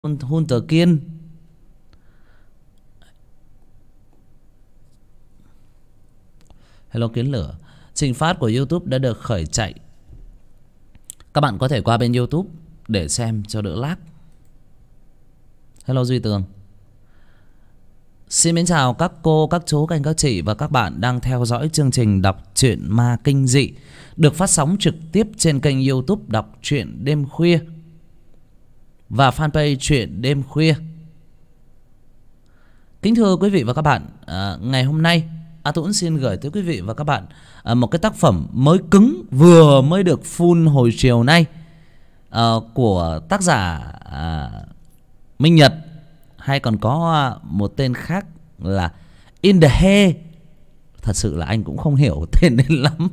Hun Tờ Kiên. Hello Kiến Lửa. Trình phát của YouTube đã được khởi chạy. Các bạn có thể qua bên YouTube để xem cho đỡ lag. Hello Duy Tường. Xin mến chào các cô, các chú, các anh, các chị và các bạn đang theo dõi chương trình đọc truyện ma kinh dị được phát sóng trực tiếp trên kênh YouTube Đọc Truyện Đêm Khuya và fanpage Truyện Đêm Khuya. Kính thưa quý vị và các bạn, ngày hôm nay A Tuấn xin gửi tới quý vị và các bạn một cái tác phẩm mới cứng vừa mới được full hồi chiều nay của tác giả Minh Nhật, hay còn có một tên khác là In The He. Thật sự là anh cũng không hiểu tên đến lắm.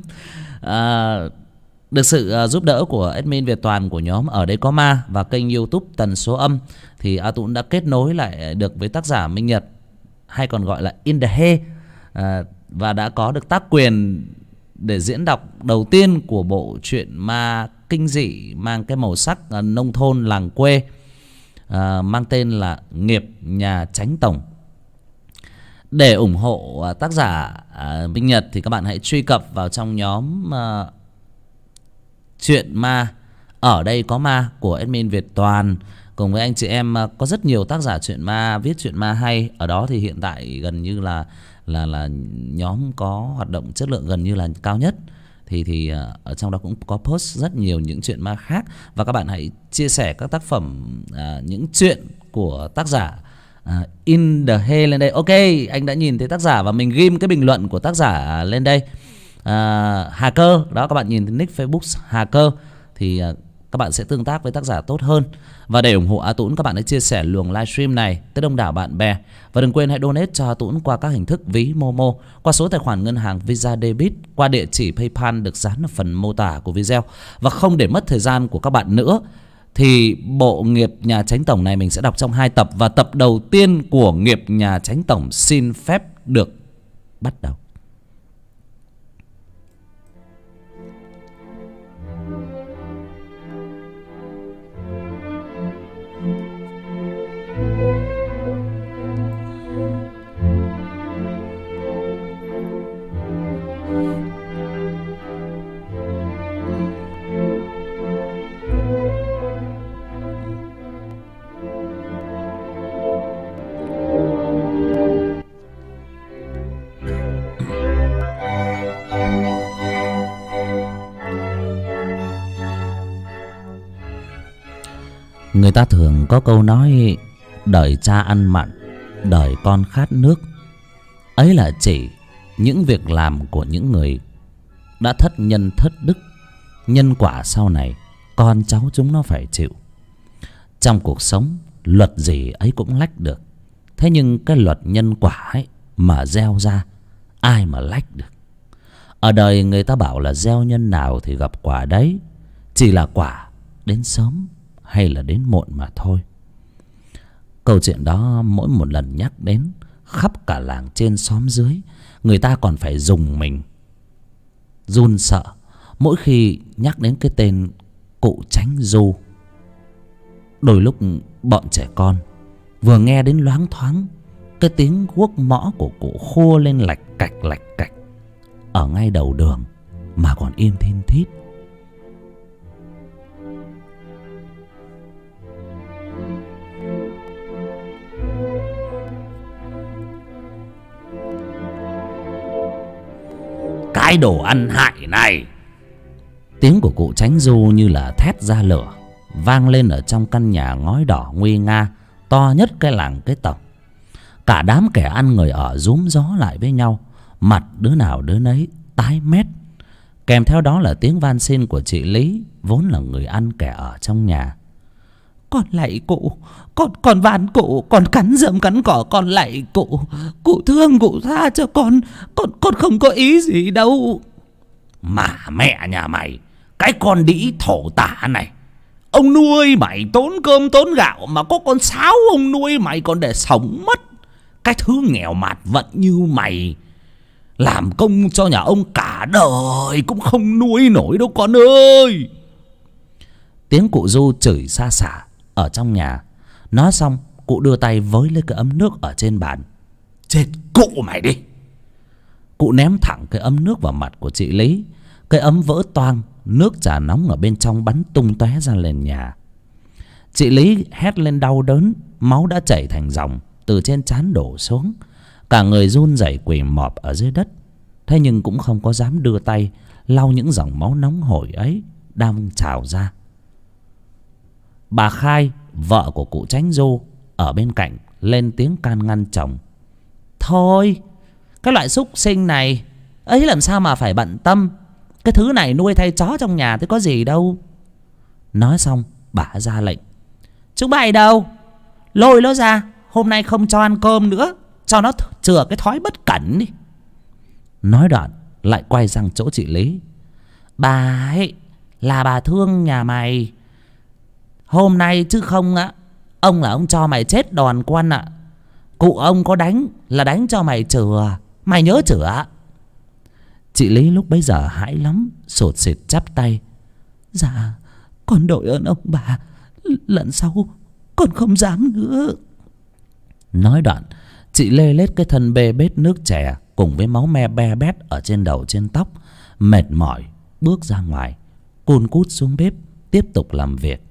Được sự giúp đỡ của admin Việt Toàn của nhóm Ở Đây Có Ma và kênh YouTube Tần Số Âm, thì A Tuấn đã kết nối lại được với tác giả Minh Nhật, hay còn gọi là In The He, và đã có được tác quyền để diễn đọc đầu tiên của bộ truyện ma kinh dị mang cái màu sắc nông thôn làng quê, mang tên là Nghiệp Nhà Chánh Tổng. Để ủng hộ tác giả Minh Nhật thì các bạn hãy truy cập vào trong nhóm Truyện Ma Ở Đây Có Ma của admin Việt Toàn, cùng với anh chị em có rất nhiều tác giả truyện ma viết truyện ma hay. Ở đó thì hiện tại gần như là nhóm có hoạt động chất lượng gần như là cao nhất. Thì ở trong đó cũng có post rất nhiều những chuyện ma khác, và các bạn hãy chia sẻ các tác phẩm, những chuyện của tác giả In The He lên đây. Ok, anh đã nhìn thấy tác giả và mình ghim cái bình luận của tác giả lên đây. Hà Cơ đó, các bạn nhìn thấy nick Facebook Hà Cơ thì các bạn sẽ tương tác với tác giả tốt hơn. Và để ủng hộ A Tuấn, các bạn hãy chia sẻ luồng livestream này tới đông đảo bạn bè. Và đừng quên hãy donate cho A Tuấn qua các hình thức ví Momo, qua số tài khoản ngân hàng Visa Debit, qua địa chỉ PayPal được dán ở phần mô tả của video. Và không để mất thời gian của các bạn nữa, thì bộ Nghiệp Nhà Chánh Tổng này mình sẽ đọc trong 2 tập. Và tập đầu tiên của Nghiệp Nhà Chánh Tổng xin phép được bắt đầu. Người ta thường có câu nói đời cha ăn mặn, đời con khát nước. Ấy là chỉ những việc làm của những người đã thất nhân thất đức. Nhân quả sau này con cháu chúng nó phải chịu. Trong cuộc sống, luật gì ấy cũng lách được. Thế nhưng cái luật nhân quả ấy mà gieo ra, ai mà lách được. Ở đời người ta bảo là gieo nhân nào thì gặp quả đấy. Chỉ là quả đến sớm hay là đến muộn mà thôi. Câu chuyện đó mỗi một lần nhắc đến, khắp cả làng trên xóm dưới, người ta còn phải rùng mình, run sợ mỗi khi nhắc đến cái tên cụ Chánh Du. Đôi lúc bọn trẻ con vừa nghe đến loáng thoáng cái tiếng guốc mõ của cụ khua lên lạch cạch ở ngay đầu đường mà còn im thin thít. Cái đồ ăn hại này! Tiếng của cụ Chánh Du như là thét ra lửa, vang lên ở trong căn nhà ngói đỏ nguy nga, to nhất cái làng cái tổng. Cả đám kẻ ăn người ở rúm gió lại với nhau, mặt đứa nào đứa nấy tái mét. Kèm theo đó là tiếng van xin của chị Lý, vốn là người ăn kẻ ở trong nhà. Con lạy cụ, con van cụ, con cắn rơm cắn cỏ, con lạy cụ. Cụ thương, cụ tha cho con không có ý gì đâu. Mà mẹ nhà mày, cái con đĩ thổ tả này, ông nuôi mày tốn cơm tốn gạo mà có con sáo ông nuôi mày còn để sống mất. Cái thứ nghèo mạt vận như mày làm công cho nhà ông cả đời cũng không nuôi nổi đâu con ơi. Tiếng cụ Du chửi xa xả ở trong nhà. Nói xong cụ đưa tay với lấy cái ấm nước ở trên bàn. Chết cụ mày đi! Cụ ném thẳng cái ấm nước vào mặt của chị Lý. Cái ấm vỡ toang, nước trà nóng ở bên trong bắn tung tóe ra nền nhà. Chị Lý hét lên đau đớn, máu đã chảy thành dòng từ trên trán đổ xuống. Cả người run rẩy quỳ mọp ở dưới đất. Thế nhưng cũng không có dám đưa tay lau những dòng máu nóng hổi ấy đang trào ra. Bà Khai, vợ của cụ Chánh Du, ở bên cạnh lên tiếng can ngăn chồng. Thôi, cái loại súc sinh này ấy làm sao mà phải bận tâm. Cái thứ này nuôi thay chó trong nhà thì có gì đâu. Nói xong bà ra lệnh. Chúng bay đâu? Lôi nó ra, hôm nay không cho ăn cơm nữa, cho nó chừa cái thói bất cẩn đi. Nói đoạn lại quay sang chỗ chị Lý. Bà ấy là bà thương nhà mày. Hôm nay chứ không á, ông là ông cho mày chết đòn con ạ. Cụ ông có đánh là đánh cho mày chừa, mày nhớ chữa. Chị Lý lúc bấy giờ hãi lắm, sột sệt chắp tay. Dạ con đội ơn ông bà, lần sau con không dám nữa. Nói đoạn chị lê lết cái thân bê bết nước chè cùng với máu me be bét ở trên đầu trên tóc, mệt mỏi bước ra ngoài, cun cút xuống bếp tiếp tục làm việc.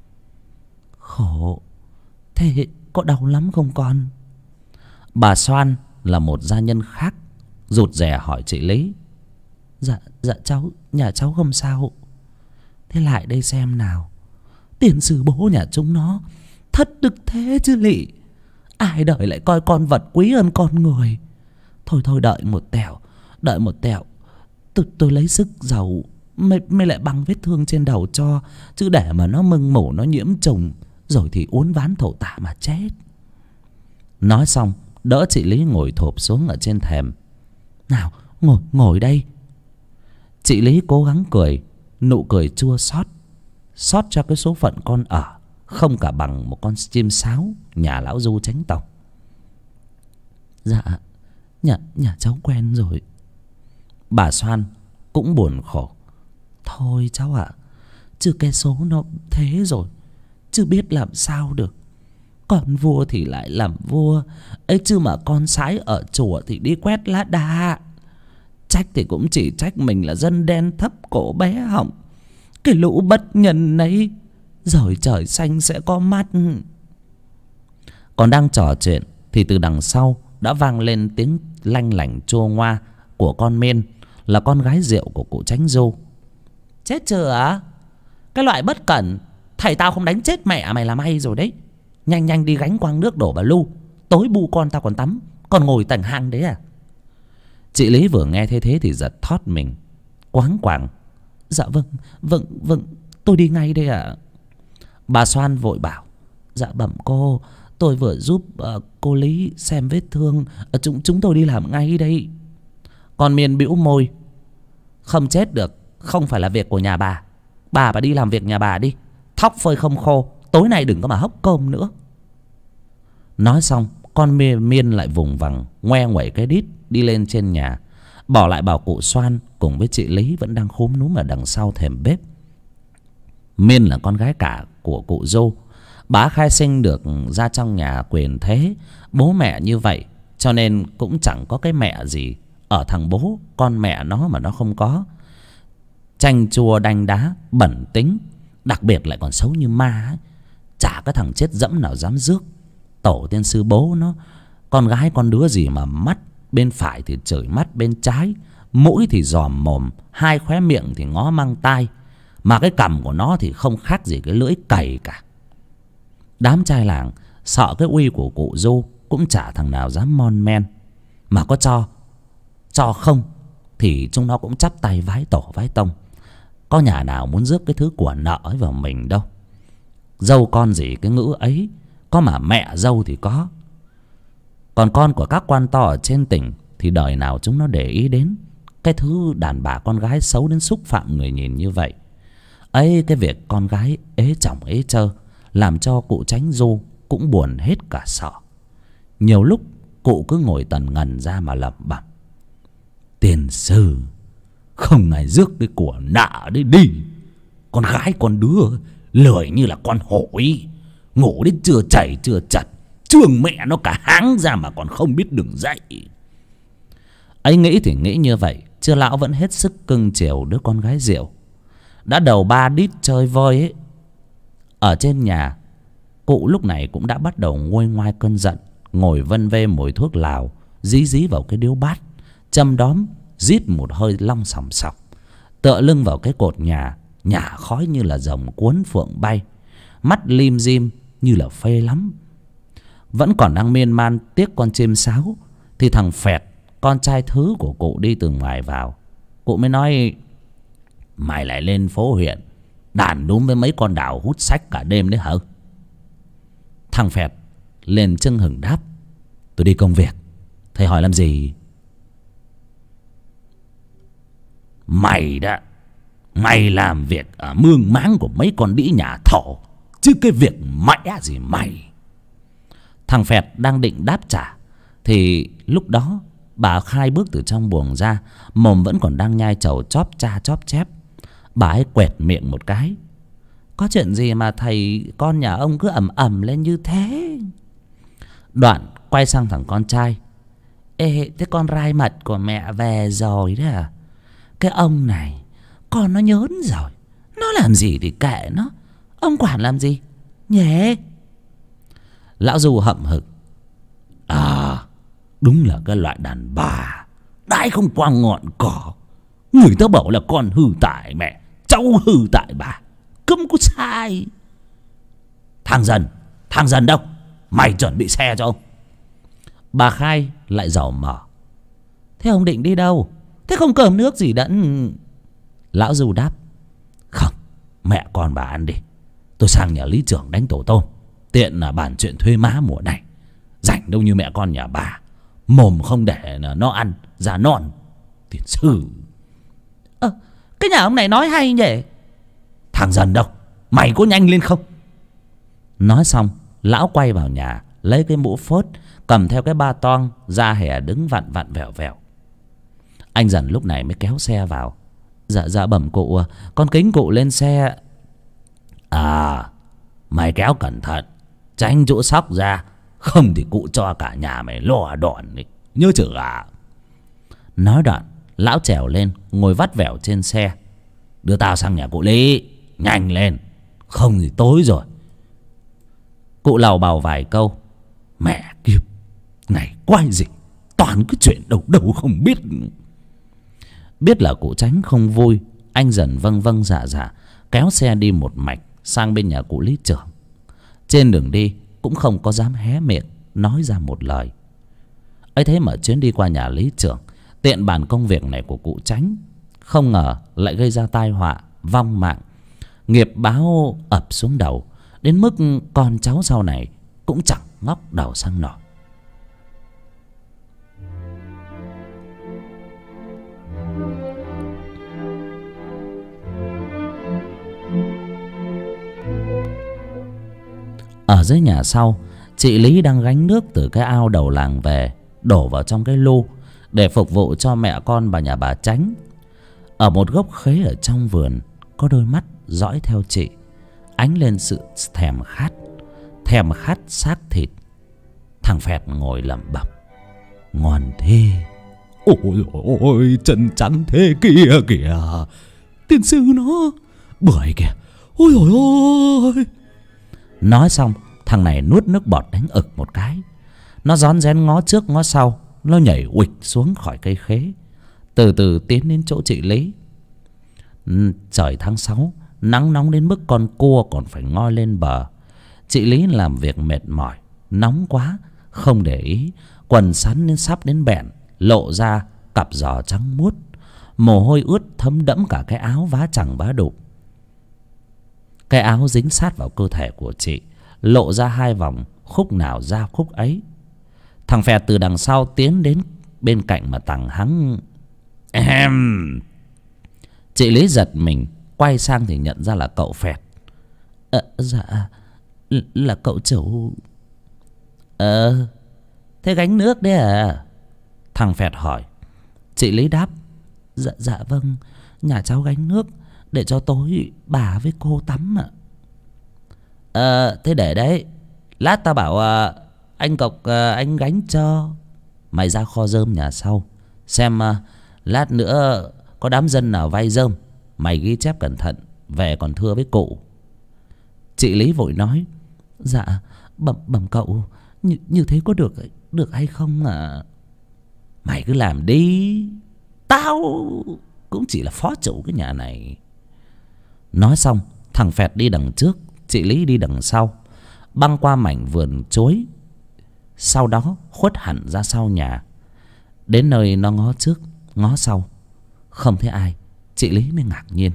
Khổ thế, có đau lắm không con? Bà Soan là một gia nhân khác, rụt rè hỏi chị Lý. Dạ cháu, nhà cháu không sao. Thế lại đây xem nào. Tiền sử bố nhà chúng nó thất đức thế chứ lị. Ai đời lại coi con vật quý hơn con người. Thôi đợi một tẹo. Tôi lấy sức dầu mới lại băng vết thương trên đầu cho. Chứ để mà nó mưng mủ, nó nhiễm trùng rồi thì uốn ván thổ tả mà chết. Nói xong đỡ chị Lý ngồi thộp xuống ở trên thềm. Nào ngồi đây. Chị Lý cố gắng cười, nụ cười chua xót cho cái số phận con ở không cả bằng một con chim sáo nhà lão Du Chánh Tộc. Dạ nhà cháu quen rồi. Bà Soan cũng buồn khổ. Thôi cháu ạ, chứ cái số nó thế rồi, chứ biết làm sao được. Con vua thì lại làm vua ấy, chứ mà con sái ở chùa thì đi quét lá đa. Trách thì cũng chỉ trách mình là dân đen thấp cổ bé họng. Cái lũ bất nhân ấy rồi trời xanh sẽ có mắt. Còn đang trò chuyện thì từ đằng sau đã vang lên tiếng lanh lảnh chua ngoa của con Miên, là con gái rượu của cụ Chánh Du. Chết chưa? Cái loại bất cẩn, thầy tao không đánh chết mẹ mày là may rồi đấy. Nhanh đi gánh quang nước đổ bà Lu, tối bu con tao còn tắm, còn ngồi tầng hang đấy à? Chị Lý vừa nghe thế thì giật thót mình, quáng quàng. Dạ vâng, tôi đi ngay đây ạ. Bà Soan vội bảo. Dạ bẩm cô, tôi vừa giúp cô Lý xem vết thương, chúng tôi đi làm ngay đây. Con Miên bĩu môi. Không chết được, không phải là việc của nhà bà. Bà đi làm việc nhà bà đi. Thóc phơi không khô, tối nay đừng có mà hốc cơm nữa. Nói xong con Miên lại vùng vằng ngoe nguẩy cái đít đi lên trên nhà, bỏ lại bảo cụ Soan cùng với chị Lý vẫn đang khúm núm ở đằng sau thềm bếp. Miên là con gái cả của cụ Du. Bà khai sinh được ra trong nhà quyền thế, bố mẹ như vậy, cho nên cũng chẳng có cái mẹ gì ở thằng bố con mẹ nó mà nó không có. Chanh chua đanh đá, bẩn tính, đặc biệt lại còn xấu như ma ấy. Chả cái thằng chết dẫm nào dám rước. Tổ tiên sư bố nó, con gái con đứa gì mà mắt bên phải thì chửi mắt bên trái, mũi thì dòm mồm, hai khóe miệng thì ngó mang tai, mà cái cằm của nó thì không khác gì cái lưỡi cày cả. Đám trai làng sợ cái uy của cụ Du, cũng chả thằng nào dám mon men. Mà có cho không thì chúng nó cũng chắp tay vái tổ vái tông. Có nhà nào muốn rước cái thứ của nợ ấy vào mình đâu. Dâu con gì cái ngữ ấy, có mà mẹ dâu thì có. Còn con của các quan to ở trên tỉnh thì đời nào chúng nó để ý đến cái thứ đàn bà con gái xấu đến xúc phạm người nhìn như vậy ấy. Cái việc con gái ế chồng ế chơ làm cho cụ Chánh Du cũng buồn hết cả sợ. Nhiều lúc cụ cứ ngồi tần ngần ra mà lẩm bẩm. Tiền sư không ai rước cái của nợ đấy đi. Con gái con đứa lười như là con hổ ý, Ngủ đến chưa chảy chưa chật, trường mẹ nó cả háng ra mà còn không biết đường dậy. Ấy nghĩ thì nghĩ như vậy, chứ lão vẫn hết sức cưng chiều đứa con gái rượu. Đã đầu 3 đít chơi vơi ấy. Ở trên nhà, cụ lúc này cũng đã bắt đầu nguôi ngoai cơn giận, ngồi vân vê mùi thuốc lào, dí dí vào cái điếu bát, châm đóm rít một hơi long sòng sọc, tựa lưng vào cái cột nhà, nhả khói như là rồng cuốn phượng bay, mắt lim dim như là phê lắm. Vẫn còn đang miên man tiếc con chim sáo, thì thằng Phẹt, con trai thứ của cụ, đi từ ngoài vào. Cụ mới nói: mày lại lên phố huyện đàn đúm với mấy con đào hút sách cả đêm đấy hả? Thằng Phẹt lên chưng hửng đáp: tôi đi công việc. Thầy hỏi làm gì? Mày đã, mày làm việc ở mương máng của mấy con đĩ nhà thổ, chứ cái việc mẹ gì mày. Thằng Phẹt đang định đáp trả thì lúc đó bà Khai bước từ trong buồng ra, mồm vẫn còn đang nhai trầu chóp cha chóp chép. Bà ấy quẹt miệng một cái: có chuyện gì mà thầy con nhà ông cứ ầm ầm lên như thế? Đoạn quay sang thằng con trai: ê, thế con rai mật của mẹ về rồi đấy à? Cái ông này con nó nhớn rồi, nó làm gì thì kệ nó, ông quản làm gì nhỉ? Lão Du hậm hực: à, đúng là cái loại đàn bà đãi không qua ngọn cỏ. Người ta bảo là con hư tại mẹ, cháu hư tại bà, cấm có sai. Thằng dần đâu? Mày chuẩn bị xe cho ông. Bà Khai lại dò mở: thế ông định đi đâu? Thế không cơm nước gì đẫn? Lão Du đáp: không, mẹ con bà ăn đi, tôi sang nhà lý trưởng đánh tổ tôm, tiện là bàn chuyện thuê má mùa này. Rảnh đâu như mẹ con nhà bà, mồm không để nó ăn già non tiền sư. Cái nhà ông này nói hay nhỉ? Thằng dần đâu? Mày có nhanh lên không? Nói xong, lão quay vào nhà, lấy cái mũ phốt, cầm theo cái ba toang ra hè đứng vặn vặn vẹo vẹo. Anh dần lúc này mới kéo xe vào: dạ bẩm cụ, con kính cụ lên xe. À, mày kéo cẩn thận, tránh chỗ sóc ra, không thì cụ cho cả nhà mày lò đòn đi, nhớ chưa à? Nói đoạn, lão trèo lên ngồi vắt vẻo trên xe: đưa tao sang nhà cụ Lý, nhanh lên, không thì tối rồi. Cụ lầu bầu vài câu: mẹ kiếp, ngày quay gì toàn cái chuyện đầu đầu không biết. Biết là cụ Tránh không vui, anh dần vâng vâng dạ dạ kéo xe đi một mạch sang bên nhà cụ lý trưởng. Trên đường đi cũng không có dám hé miệng nói ra một lời. ấy thế mà chuyến đi qua nhà lý trưởng, tiện bàn công việc này của cụ Tránh, không ngờ lại gây ra tai họa vong mạng. Nghiệp báo ập xuống đầu, đến mức con cháu sau này cũng chẳng ngóc đầu sang nổi. Ở dưới nhà sau, chị Lý đang gánh nước từ cái ao đầu làng về, đổ vào trong cái lu để phục vụ cho mẹ con bà nhà bà Tránh. Ở một gốc khế ở trong vườn, có đôi mắt dõi theo chị, ánh lên sự thèm khát xác thịt. Thằng Phẹt ngồi lẩm bẩm: ngon thế, ôi ôi, chân trắng thế kia kìa, tiên sư nó bưởi kìa, ôi ôi ôi. Nói xong, thằng này nuốt nước bọt đánh ực một cái. Nó rón rén ngó trước ngó sau, nó nhảy uịch xuống khỏi cây khế, từ từ tiến đến chỗ chị Lý. Trời tháng 6, nắng nóng đến mức con cua còn phải ngoi lên bờ. Chị Lý làm việc mệt mỏi, nóng quá, không để ý, quần sắn đến sắp đến bẹn, lộ ra cặp giò trắng muốt. Mồ hôi ướt thấm đẫm cả cái áo vá chẳng vá đụp. Cái áo dính sát vào cơ thể của chị, lộ ra hai vòng, khúc nào ra khúc ấy. Thằng Phẹt từ đằng sau tiến đến bên cạnh mà tằng hắng: em. Chị Lý giật mình, quay sang thì nhận ra là cậu Phẹt. Dạ, là cậu chủ. Thế gánh nước đấy à? Thằng Phẹt hỏi. Chị Lý đáp: Dạ vâng, nhà cháu gánh nước để cho tối bà với cô tắm ạ. Thế để đấy, lát tao bảo anh Cộc anh gánh cho. Mày ra kho rơm nhà sau xem, lát nữa có đám dân nào vay rơm, mày ghi chép cẩn thận, về còn thưa với cụ. Chị Lý vội nói: Dạ bẩm cậu, như thế có được hay không à? Mày cứ làm đi, tao cũng chỉ là phó chủ cái nhà này. Nói xong, thằng Phẹt đi đằng trước, chị Lý đi đằng sau, băng qua mảnh vườn chuối, sau đó khuất hẳn ra sau nhà. Đến nơi nó ngó trước ngó sau, không thấy ai. Chị Lý mới ngạc nhiên: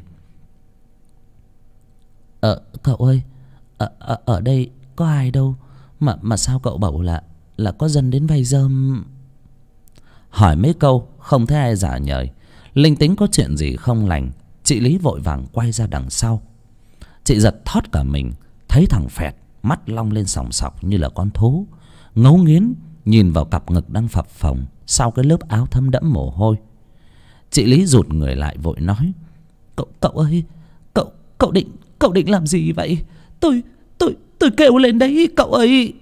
Cậu ơi, ở đây có ai đâu mà sao cậu bảo là có dân đến vay rơm? Hỏi mấy câu không thấy ai giả nhời, linh tính có chuyện gì không lành. Chị Lý vội vàng quay ra đằng sau. Chị giật thót cả mình, thấy thằng Phẹt mắt long lên sòng sọc như là con thú, ngấu nghiến nhìn vào cặp ngực đang phập phồng sau cái lớp áo thấm đẫm mồ hôi. Chị Lý rụt người lại vội nói: Cậu ơi, cậu định làm gì vậy? Tôi kêu lên đấy cậu ơi.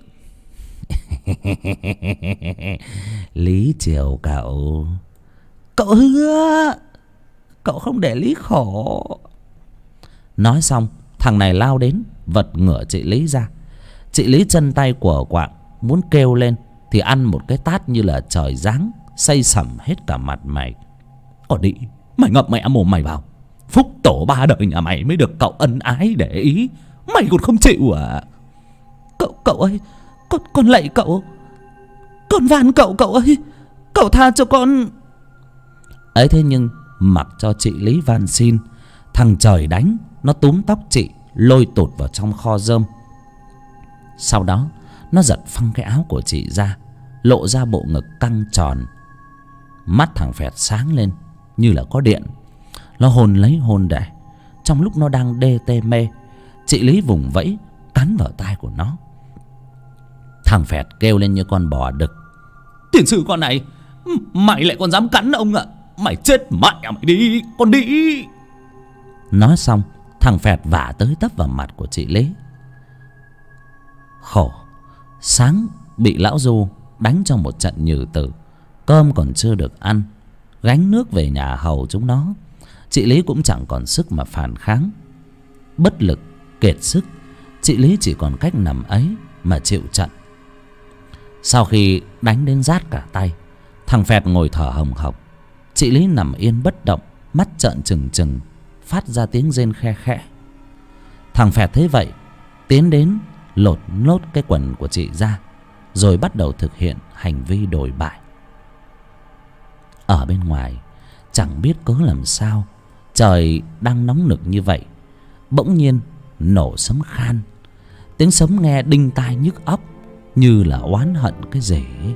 Lý chiều cậu hứa cậu không để Lý khổ. Nói xong, thằng này lao đến vật ngửa chị Lý ra. Chị Lý chân tay của quạng, muốn kêu lên thì ăn một cái tát như là trời giáng, xây sẩm hết cả mặt mày. Còn đi, mày ngậm mẹ mồm mày vào. Phúc tổ ba đời nhà mày mới được cậu ân ái để ý, mày còn không chịu à? Cậu ơi, con lạy cậu, con van cậu ơi, cậu tha cho con. Ấy thế nhưng mặc cho chị Lý van xin, thằng trời đánh nó túm tóc chị lôi tụt vào trong kho rơm. Sau đó nó giật phăng cái áo của chị ra, lộ ra bộ ngực căng tròn. Mắt thằng Phẹt sáng lên như là có điện. Nó hôn lấy hôn để. Trong lúc nó đang đê tê mê, chị Lý vùng vẫy cắn vào tai của nó. Thằng Phẹt kêu lên như con bò đực: Tiền sư con này, mày lại còn dám cắn ông ạ? Mày chết mẹ mày đi, con đi. Nói xong, thằng Phẹt vả tới tấp vào mặt của chị Lý. Khổ, sáng bị lão Du đánh cho một trận nhừ tử, cơm còn chưa được ăn, gánh nước về nhà hầu chúng nó. Chị Lý cũng chẳng còn sức mà phản kháng. Bất lực, kiệt sức, chị Lý chỉ còn cách nằm ấy mà chịu trận. Sau khi đánh đến rát cả tay, thằng Phẹt ngồi thở hồng hộc. Chị Lý nằm yên bất động, mắt trợn trừng trừng, phát ra tiếng rên khe khẽ. Thằng Phẹt thấy vậy, tiến đến lột nốt cái quần của chị ra, rồi bắt đầu thực hiện hành vi đồi bại. Ở bên ngoài chẳng biết cớ làm sao, trời đang nóng nực như vậy, bỗng nhiên nổ sấm khan. Tiếng sấm nghe đinh tai nhức óc, như là oán hận cái gì ấy.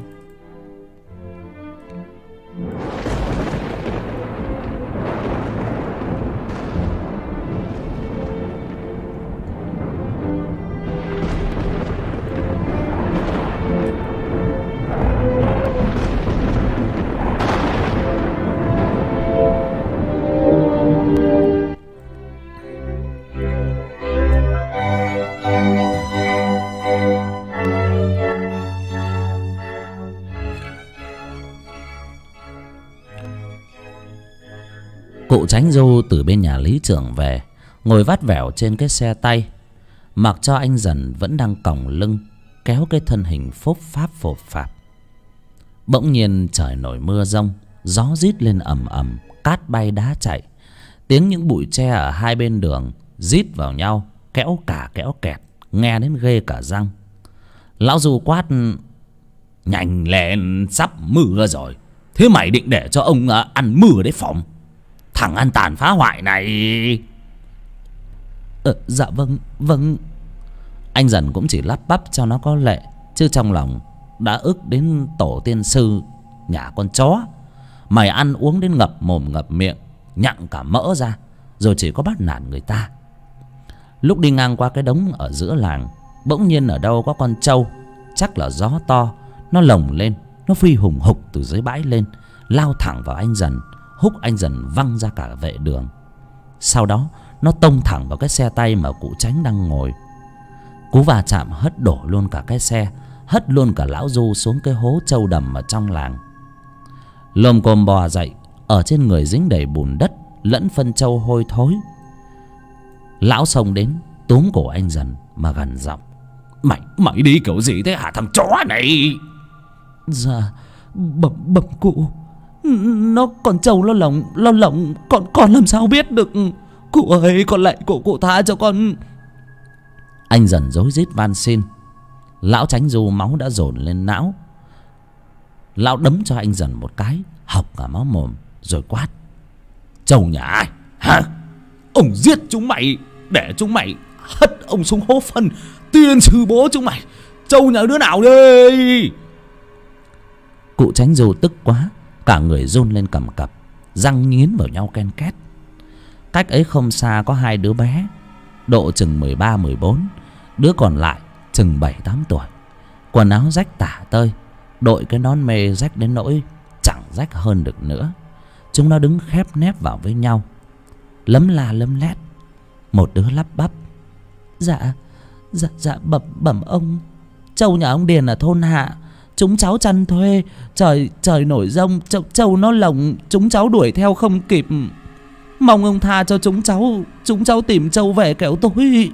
Cụ Chánh Du từ bên nhà Lý Trưởng về, ngồi vắt vẻo trên cái xe tay, mặc cho anh Dần vẫn đang còng lưng kéo cái thân hình phốp phạp. Bỗng nhiên trời nổi mưa giông, gió rít lên ầm ầm, cát bay đá chạy, tiếng những bụi tre ở hai bên đường rít vào nhau, kéo cả kéo kẹt, nghe đến ghê cả răng. Lão Du quát: Nhanh lên, sắp mưa rồi, thế mày định để cho ông ăn mưa đấy phỏng? Thằng ăn tàn phá hoại này. Dạ vâng. Anh Dần cũng chỉ lắp bắp cho nó có lệ, chứ trong lòng đã ức đến tổ tiên sư nhà con chó. Mày ăn uống đến ngập mồm ngập miệng, nhặng cả mỡ ra, rồi chỉ có bắt nạt người ta. Lúc đi ngang qua cái đống ở giữa làng, bỗng nhiên ở đâu có con trâu, chắc là gió to, nó lồng lên, nó phi hùng hục từ dưới bãi lên, lao thẳng vào anh Dần, húc anh Dần văng ra cả vệ đường. Sau đó nó tông thẳng vào cái xe tay mà cụ Chánh đang ngồi. Cú va chạm hất đổ luôn cả cái xe, hất luôn cả lão Du xuống cái hố trâu đầm ở trong làng. Lồm cồm bò dậy, ở trên người dính đầy bùn đất lẫn phân trâu hôi thối. Lão xông đến túm cổ anh Dần mà gằn giọng: Mày đi kiểu gì thế hả thằng chó này? Dạ bẩm cụ, nó còn trâu lo lỏng, con làm sao biết được. Cụ ơi, con lạy cụ tha cho con. Anh Dần rối rít van xin. Lão Chánh Du máu đã dồn lên não. Lão đấm cho anh Dần một cái hộc cả máu mồm rồi quát: Trâu nhà ai hả? Ông giết chúng mày để chúng mày hất ông xuống hố phân tiên sư bố chúng mày. Trâu nhà đứa nào đây? Cụ Chánh Du tức quá, cả người run lên cầm cập, răng nghiến vào nhau ken két. Cách ấy không xa có hai đứa bé, độ chừng 13-14, đứa còn lại chừng 7-8 tuổi. Quần áo rách tả tơi, đội cái nón mê rách đến nỗi chẳng rách hơn được nữa. Chúng nó đứng khép nép vào với nhau, lấm la lấm lét. Một đứa lắp bắp: Dạ bẩm ông, trâu nhà ông Điền ở thôn Hạ, chúng cháu chăn thuê, trời nổi giông, trâu nó lồng, chúng cháu đuổi theo không kịp. Mong ông tha cho chúng cháu tìm trâu về kéo tối.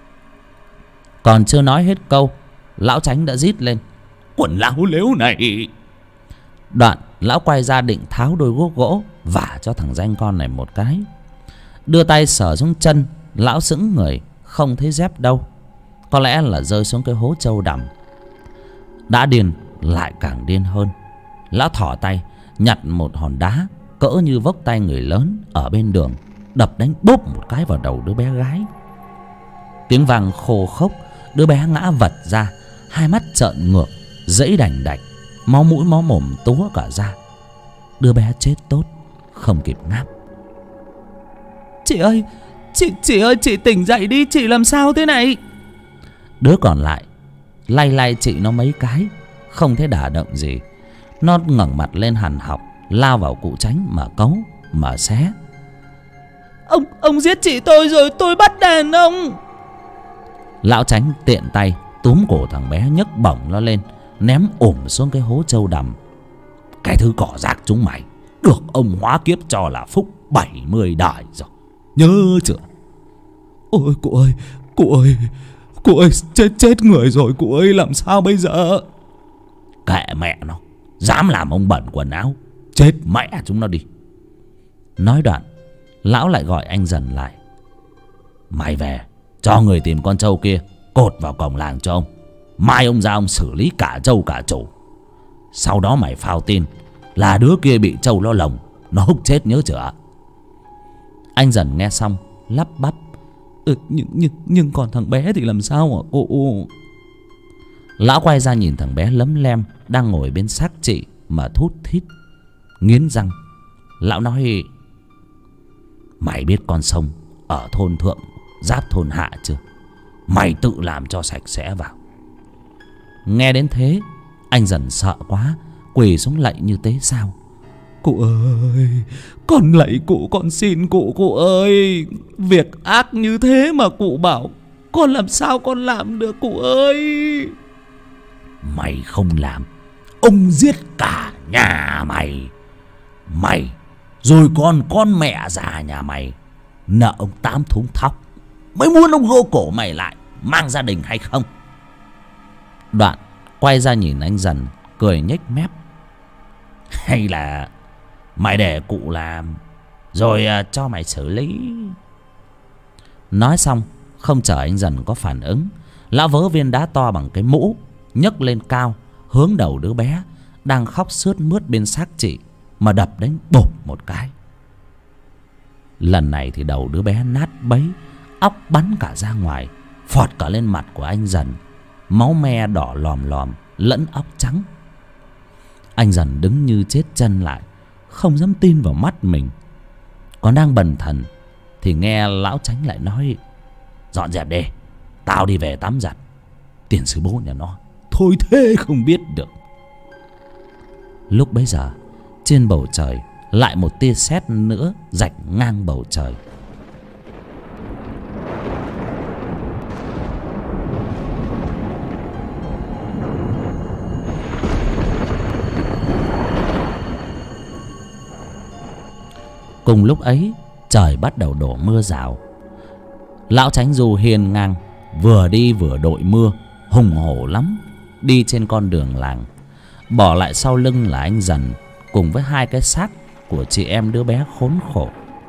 Còn chưa nói hết câu, lão Chánh đã rít lên: Quần láo lếu này! Đoạn lão quay ra định tháo đôi guốc gỗ vả cho thằng danh con này một cái. Đưa tay sờ xuống chân, lão sững người, không thấy dép đâu. Có lẽ là rơi xuống cái hố trâu đầm. Đã điên lại càng điên hơn. Lão thỏ tay nhặt một hòn đá cỡ như vốc tay người lớn ở bên đường, đập đánh bốp một cái vào đầu đứa bé gái. Tiếng vang khô khốc, đứa bé ngã vật ra, hai mắt trợn ngược, dẫy đành đạch, máu mũi máu mồm túa cả ra. Đứa bé chết tốt, không kịp ngáp. Chị ơi, chị tỉnh dậy đi, chị làm sao thế này? Đứa còn lại lay chị nó mấy cái, không thấy đả động gì. Nó ngẩng mặt lên hằn học, lao vào cụ Chánh mà cấu mà xé. Ông giết chị tôi rồi, tôi bắt đền ông. Lão Chánh tiện tay túm cổ thằng bé nhấc bổng nó lên, ném xuống cái hố trâu đầm. Cái thứ cỏ rác chúng mày, được ông hóa kiếp cho là phúc 70 đời rồi, nhớ chưa? Ôi cụ ơi, chết người rồi cụ ơi, làm sao bây giờ? Kệ mẹ nó, dám làm ông bẩn quần áo, chết mẹ chúng nó đi. Nói đoạn, lão lại gọi anh Dần lại: Mày về cho người tìm con trâu kia, cột vào cổng làng cho ông. Mai ông ra ông xử lý cả trâu cả chủ. Sau đó mày phao tin là đứa kia bị trâu nó lồng, nó húc chết, nhớ chưa? Anh Dần nghe xong lắp bắp: Nhưng còn thằng bé thì làm sao hả cô? Lão quay ra nhìn thằng bé lấm lem đang ngồi bên xác chị mà thút thít, nghiến răng. Lão nói: Mày biết con sông ở thôn Thượng giáp thôn Hạ chưa? Mày tự làm cho sạch sẽ vào. Nghe đến thế, anh Dần sợ quá, quỳ xuống lạy như tế sao: Cụ ơi, con lạy cụ, con xin cụ ơi. Việc ác như thế mà cụ bảo, con làm sao con làm được cụ ơi? Mày không làm, ông giết cả nhà mày. Mày rồi còn con mẹ già nhà mày nợ ông 8 thúng thóc, mới muốn ông gô cổ mày lại mang gia đình hay không? Đoạn quay ra nhìn anh Dần, cười nhếch mép: Hay là mày để cụ làm rồi cho mày xử lý? Nói xong, không chờ anh Dần có phản ứng, lão vớ viên đá to bằng cái mũ, nhấc lên cao, hướng đầu đứa bé đang khóc sướt mướt bên xác chị mà đập đánh bộp một cái. Lần này thì đầu đứa bé nát bấy, óc bắn cả ra ngoài, phọt cả lên mặt của anh Dần, máu me đỏ lòm lòm lẫn óc trắng. Anh Dần đứng như chết chân lại, không dám tin vào mắt mình. Còn đang bần thần thì nghe lão Chánh lại nói: Dọn dẹp đi, tao đi về tắm giặt. Tiền sư bố nhà nó thôi thế không biết được. Lúc bấy giờ, trên bầu trời lại một tia sét nữa rạch ngang bầu trời. Cùng lúc ấy trời bắt đầu đổ mưa rào. Lão Chánh Du hiên ngang, vừa đi vừa đội mưa, hùng hổ lắm. Đi trên con đường làng, bỏ lại sau lưng là anh Dần cùng với hai cái xác của chị em đứa bé khốn khổ.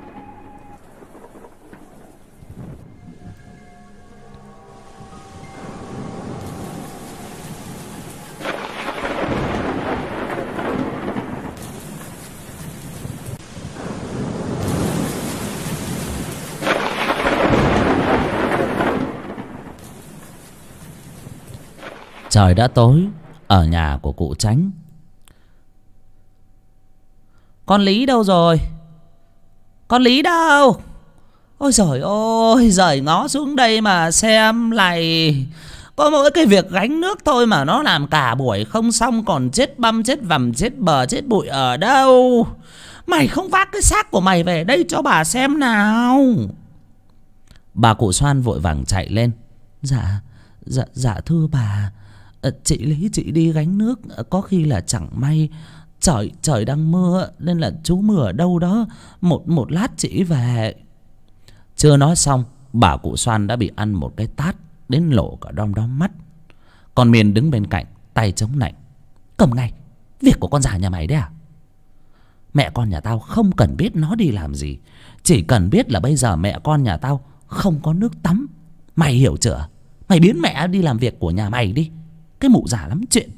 Trời đã tối ở nhà của cụ Chánh. Con Lý đâu rồi? Con Lý đâu? Ôi giời ơi, giời ngó xuống đây mà xem lại. Có mỗi cái việc gánh nước thôi mà nó làm cả buổi không xong, còn chết băm, chết vằm, chết bờ, chết bụi ở đâu? Mày không vác cái xác của mày về đây cho bà xem nào. Bà cụ Xoan vội vàng chạy lên. Dạ thưa bà, chị Lý chị đi gánh nước, có khi là chẳng may trời đang mưa nên là chú mưa ở đâu đó, một lát chị về. Chưa nói xong, bà cụ Xoan đã bị ăn một cái tát đến lộ cả đom đóm mắt. Con Miên đứng bên cạnh, tay chống nạnh. Cầm ngay, việc của con già nhà mày đấy à? Mẹ con nhà tao không cần biết nó đi làm gì, chỉ cần biết là bây giờ mẹ con nhà tao không có nước tắm. Mày hiểu chưa? Mày biến mẹ đi làm việc của nhà mày đi, cái mụ già lắm chuyện.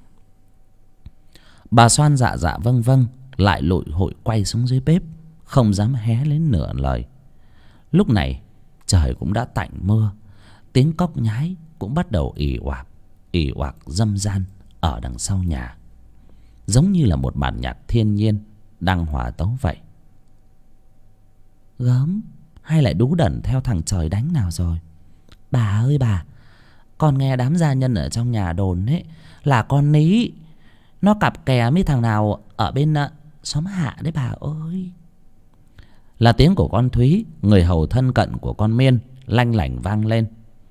Bà Xoan dạ vâng vâng, lại lội hội quay xuống dưới bếp, không dám hé lên nửa lời. Lúc này trời cũng đã tạnh mưa, tiếng cóc nhái cũng bắt đầu ì oạc râm ran ở đằng sau nhà, giống như là một bản nhạc thiên nhiên đang hòa tấu vậy. Gớm, hay lại đú đẩn theo thằng trời đánh nào rồi? Bà ơi bà, con nghe đám gia nhân ở trong nhà đồn ấy là con Ní nó cặp kè với thằng nào ở bên xóm Hạ đấy bà ơi. Là tiếng của con Thúy, người hầu thân cận của con Miên, lanh lảnh vang lên.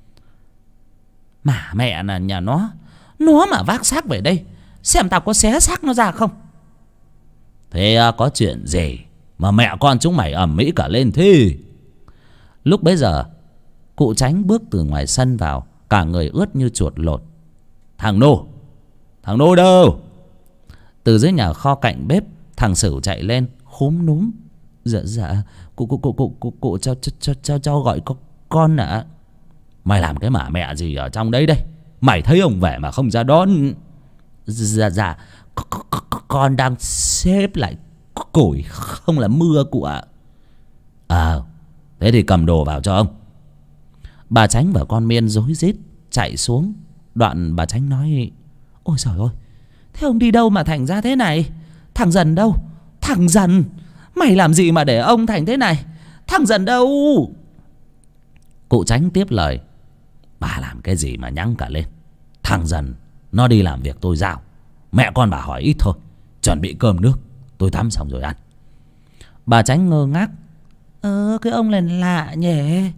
Mà mẹ là nhà nó mà vác xác về đây, xem tao có xé xác nó ra không. Thế có chuyện gì mà mẹ con chúng mày ầm ĩ cả lên thế? Lúc bấy giờ cụ Chánh bước từ ngoài sân vào, cả người ướt như chuột lột. Thằng Nô đâu? Từ dưới nhà kho cạnh bếp, thằng Sửu chạy lên khúm núm. Dạ cụ cho gọi con ạ. Mày làm cái mả mẹ gì ở trong đấy đây? Mày thấy ông về mà không ra đón? Dạ con đang xếp lại củi, không là mưa cụ ạ. Thế thì cầm đồ vào cho ông. Bà Chánh và con Miên rối rít chạy xuống. Đoạn bà Chánh nói: Ôi trời ơi, thế ông đi đâu mà thành ra thế này? Thằng Dần đâu? Thằng Dần, mày làm gì mà để ông thành thế này? Thằng Dần đâu? Cụ Chánh tiếp lời: Bà làm cái gì mà nhăng cả lên? Thằng Dần nó đi làm việc tôi giao. Mẹ con bà hỏi ít thôi, chuẩn bị cơm nước, tôi tắm xong rồi ăn. Bà Chánh ngơ ngác: Cái ông này lạ nhỉ.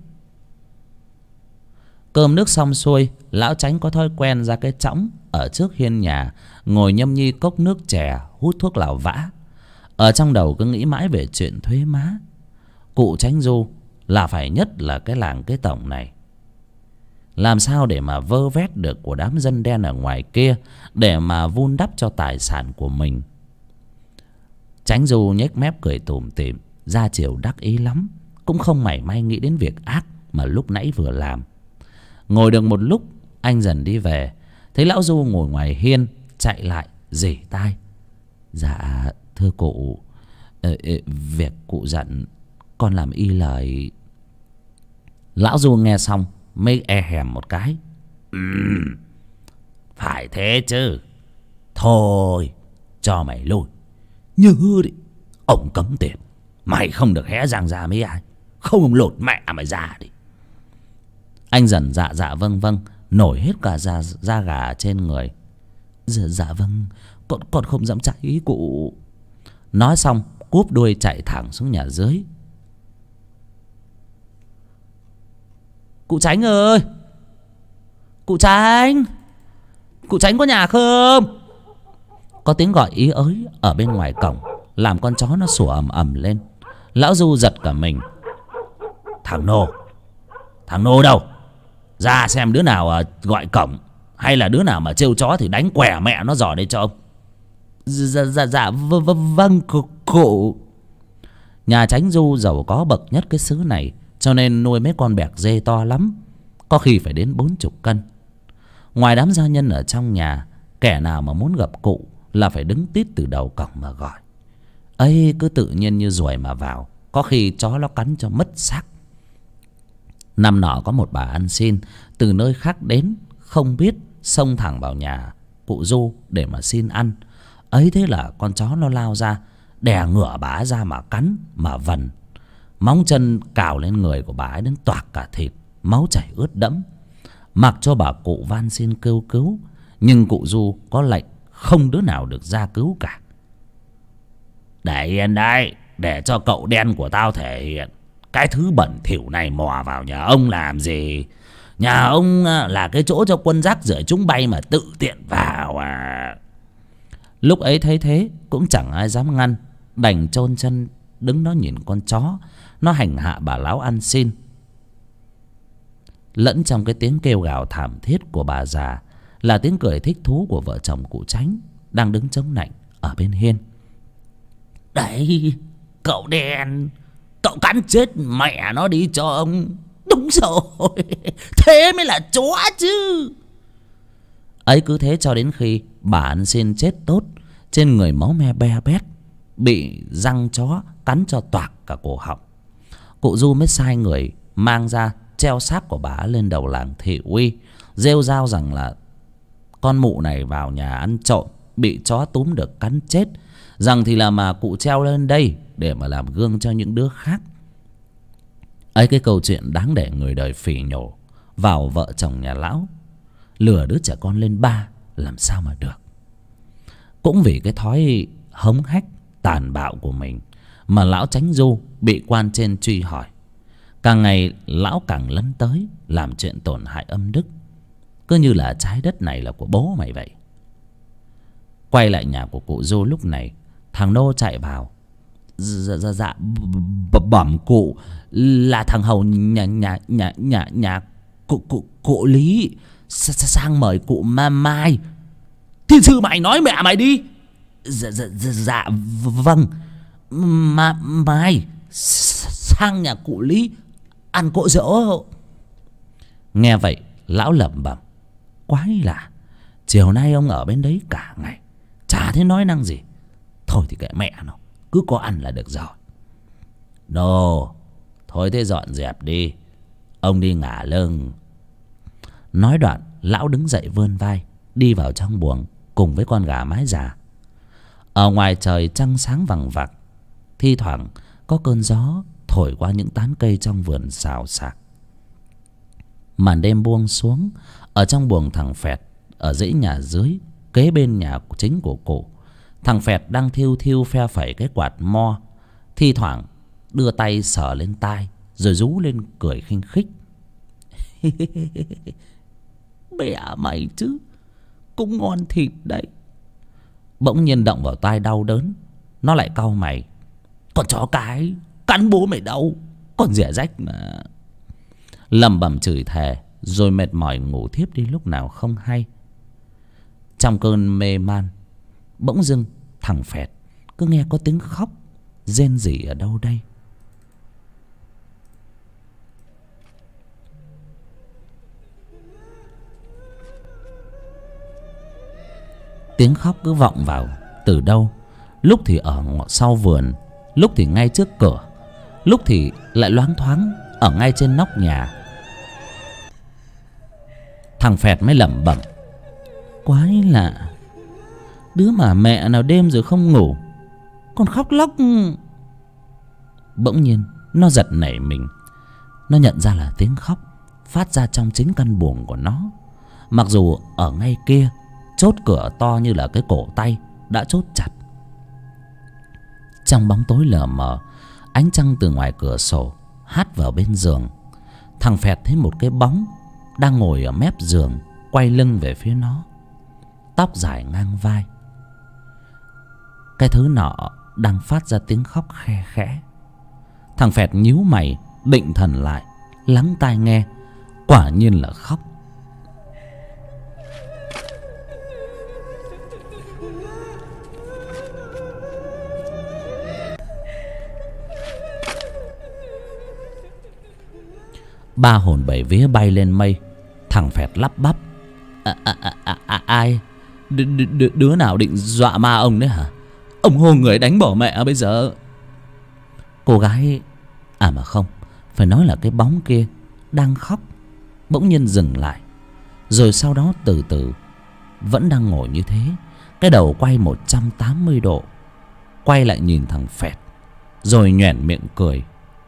Cơm nước xong xuôi, lão Chánh có thói quen ra cái chõng ở trước hiên nhà, ngồi nhâm nhi cốc nước chè, hút thuốc lào vã. Ở trong đầu cứ nghĩ mãi về chuyện thuế má. Cụ Chánh Du là phải nhất là cái làng cái tổng này. Làm sao để mà vơ vét được của đám dân đen ở ngoài kia, để mà vun đắp cho tài sản của mình. Chánh Du nhếch mép cười tủm tỉm, ra chiều đắc ý lắm, cũng không mảy may nghĩ đến việc ác mà lúc nãy vừa làm. Ngồi được một lúc, anh Dần đi về, thấy lão Du ngồi ngoài hiên, chạy lại rỉ tai: Dạ thưa cụ, việc cụ dặn con làm y lời. Lão Du nghe xong mới e hèm một cái: Phải thế chứ. Thôi cho mày lui, nhớ đi, ông cấm tiền, mày không được hé răng ra mấy ai, không ông lột mẹ mày ra đi. Anh Dần dạ vâng vâng, nổi hết cả da gà trên người. Dạ vâng, con không dám chạy ý cụ. Nói xong cúp đuôi chạy thẳng xuống nhà dưới. Cụ Chánh ơi, cụ Chánh có nhà không? Có tiếng gọi ý ới ở bên ngoài cổng, làm con chó nó sủa ầm ầm lên. Lão Du giật cả mình. Thằng Nô đâu? Ra xem đứa nào gọi cổng, hay là đứa nào mà trêu chó thì đánh què mẹ nó giỏi đây cho ông. Dạ vâng cụ. Nhà Chánh Du giàu có bậc nhất cái xứ này, cho nên nuôi mấy con bẹc dê to lắm, có khi phải đến 40 cân. Ngoài đám gia nhân ở trong nhà, kẻ nào mà muốn gặp cụ là phải đứng tít từ đầu cổng mà gọi. Ấy cứ tự nhiên như ruồi mà vào, có khi chó nó cắn cho mất xác. Năm nọ có một bà ăn xin từ nơi khác đến, không biết, xông thẳng vào nhà cụ Du để mà xin ăn. Ấy thế là con chó nó lao ra, đè ngửa bà ấy ra mà cắn, mà vần. Móng chân cào lên người của bà ấy đến toạc cả thịt, máu chảy ướt đẫm. Mặc cho bà cụ van xin kêu cứu, nhưng cụ Du có lệnh không đứa nào được ra cứu cả. Để yên đây, để cho cậu đen của tao thể hiện. Cái thứ bẩn thỉu này mò vào nhà ông làm gì? Nhà ông là cái chỗ cho quân rác rưởi chúng bay mà tự tiện vào à? Lúc ấy thấy thế cũng chẳng ai dám ngăn, đành chôn chân đứng đó nhìn con chó nó hành hạ bà lão ăn xin. Lẫn trong cái tiếng kêu gào thảm thiết của bà già là tiếng cười thích thú của vợ chồng cụ Chánh đang đứng chống nạnh ở bên hiên. Đấy, cậu đen, cậu cắn chết mẹ nó đi cho ông. Đúng rồi, thế mới là chó chứ. Ấy cứ thế cho đến khi bà ăn xin chết tốt, trên người máu me be bét, bị răng chó cắn cho toạc cả cổ họng. Cụ Du mới sai người mang ra treo xác của bà lên đầu làng thị uy, rêu rao rằng là con mụ này vào nhà ăn trộm, bị chó túm được cắn chết, rằng thì là mà cụ treo lên đây để mà làm gương cho những đứa khác. Ấy cái câu chuyện đáng để người đời phỉ nhổ vào vợ chồng nhà lão, lừa đứa trẻ con lên 3 làm sao mà được. Cũng vì cái thói hống hách tàn bạo của mình mà lão Chánh Du bị quan trên truy hỏi. Càng ngày lão càng lấn tới làm chuyện tổn hại âm đức, cứ như là trái đất này là của bố mày vậy. Quay lại nhà của cụ Du lúc này, thằng Nô chạy vào. Dạ bẩm cụ, là thằng Hầu nhà cụ Lý sang mời cụ mai. Thiên sư mày nói mẹ mày đi. Dạ vâng. Mai sang nhà cụ Lý ăn cỗ giỗ. Nghe vậy lão lẩm bẩm, quái lạ, chiều nay ông ở bên đấy cả ngày, chả thấy nói năng gì. Thôi thì kệ mẹ nó, cứ có ăn là được rồi. Đồ, thôi thế dọn dẹp đi, ông đi ngả lưng. Nói đoạn lão đứng dậy vươn vai đi vào trong buồng cùng với con gà mái già. Ở ngoài trời trăng sáng vằng vặc, thi thoảng có cơn gió thổi qua những tán cây trong vườn xào xạc. Màn đêm buông xuống, ở trong buồng thằng Phẹt ở dãy nhà dưới kế bên nhà chính của cụ, thằng Phẹt đang thiêu thiêu phe phẩy cái quạt mo, thi thoảng đưa tay sờ lên tai rồi rú lên cười khinh khích. Mẹ mày chứ, cũng ngon thịt đấy. Bỗng nhiên động vào tai đau đớn, nó lại cau mày. Con chó cái, cắn bố mày đâu, con rẻ rách mà. Lẩm bẩm chửi thề rồi mệt mỏi ngủ thiếp đi lúc nào không hay. Trong cơn mê man, bỗng dưng thằng Phẹt cứ nghe có tiếng khóc rên rỉ ở đâu đây. Tiếng khóc cứ vọng vào từ đâu, lúc thì ở sau vườn, lúc thì ngay trước cửa, lúc thì lại loáng thoáng ở ngay trên nóc nhà. Thằng Phẹt mới lẩm bẩm, quái lạ, đứa mà mẹ nào đêm rồi không ngủ còn khóc lóc. Bỗng nhiên nó giật nảy mình, nó nhận ra là tiếng khóc phát ra trong chính căn buồng của nó, mặc dù ở ngay kia chốt cửa to như là cái cổ tay đã chốt chặt. Trong bóng tối lờ mờ, ánh trăng từ ngoài cửa sổ hắt vào bên giường. Thằng Phẹt thấy một cái bóng đang ngồi ở mép giường, quay lưng về phía nó, tóc dài ngang vai. Cái thứ nọ đang phát ra tiếng khóc khe khẽ. Thằng Phẹt nhíu mày định thần lại, lắng tai nghe. Quả nhiên là khóc. Ba hồn bảy vía bay lên mây. Thằng Phẹt lắp bắp: ai? Đứa nào định dọa ma ông đấy hả? Ông hô người đánh bỏ mẹ bây giờ. Cô gái, à mà không, phải nói là cái bóng kia đang khóc bỗng nhiên dừng lại. Rồi sau đó từ từ, vẫn đang ngồi như thế, cái đầu quay 180 độ, quay lại nhìn thằng Phẹt, rồi nhoẻn miệng cười.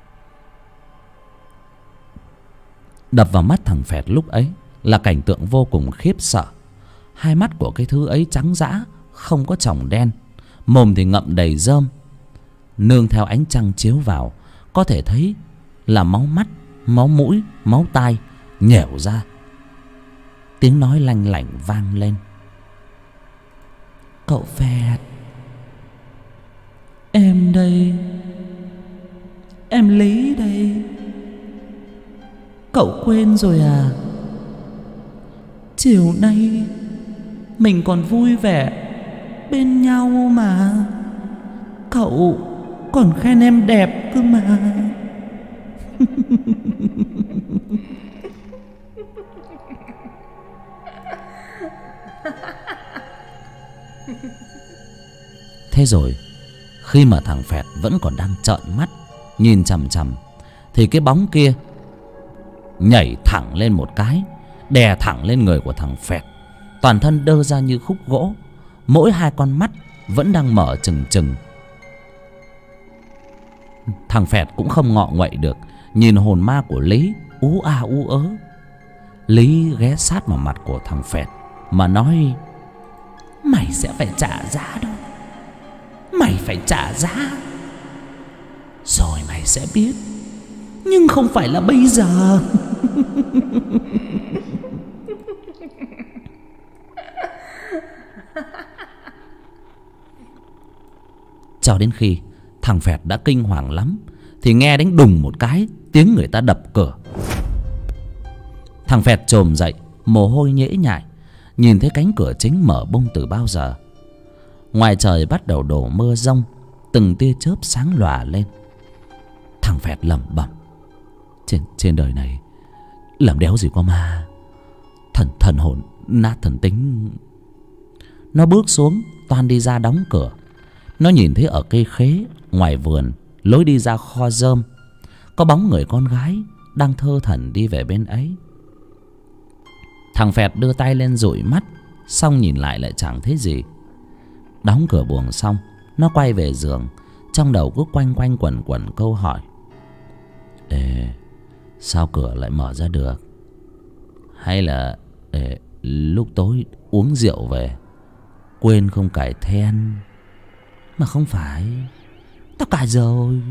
Đập vào mắt thằng Phẹt lúc ấy là cảnh tượng vô cùng khiếp sợ. Hai mắt của cái thứ ấy trắng dã, không có tròng đen, mồm thì ngậm đầy rơm. Nương theo ánh trăng chiếu vào, có thể thấy là máu mắt, máu mũi, máu tai nhẻo ra. Tiếng nói lanh lảnh vang lên: "Cậu Phẹt, em đây, em Lý đây. Cậu quên rồi à? Chiều nay mình còn vui vẻ bên nhau mà. Cậu còn khen em đẹp cơ mà." Thế rồi khi mà thằng Phẹt vẫn còn đang trợn mắt nhìn chằm chằm, thì cái bóng kia nhảy thẳng lên một cái, đè thẳng lên người của thằng Phẹt. Toàn thân đơ ra như khúc gỗ, mỗi hai con mắt vẫn đang mở trừng trừng. Thằng Phẹt cũng không ngọ nguậy được, nhìn hồn ma của Lý ú a ú ớ. Lý ghé sát vào mặt của thằng Phẹt mà nói: "Mày sẽ phải trả giá đó. Mày phải trả giá. Rồi mày sẽ biết. Nhưng không phải là bây giờ." Cho đến khi thằng Phẹt đã kinh hoàng lắm, thì nghe đánh đùng một cái, tiếng người ta đập cửa. Thằng Phẹt chồm dậy, mồ hôi nhễ nhại, nhìn thấy cánh cửa chính mở bung từ bao giờ. Ngoài trời bắt đầu đổ mưa giông, từng tia chớp sáng lòa lên. Thằng Phẹt lẩm bẩm: Trên đời này làm đéo gì có ma. Thần hồn nát thần tính. Nó bước xuống, toan đi ra đóng cửa. Nó nhìn thấy ở cây khế ngoài vườn, lối đi ra kho rơm, có bóng người con gái đang thơ thẩn đi về bên ấy. Thằng Phẹt đưa tay lên dụi mắt, xong nhìn lại chẳng thấy gì. Đóng cửa buồng xong, nó quay về giường, trong đầu cứ quanh quanh quẩn quẩn câu hỏi: "Ê, sao cửa lại mở ra được? Hay là lúc tối uống rượu về quên không cài then? Mà không phải, tao cài rồi."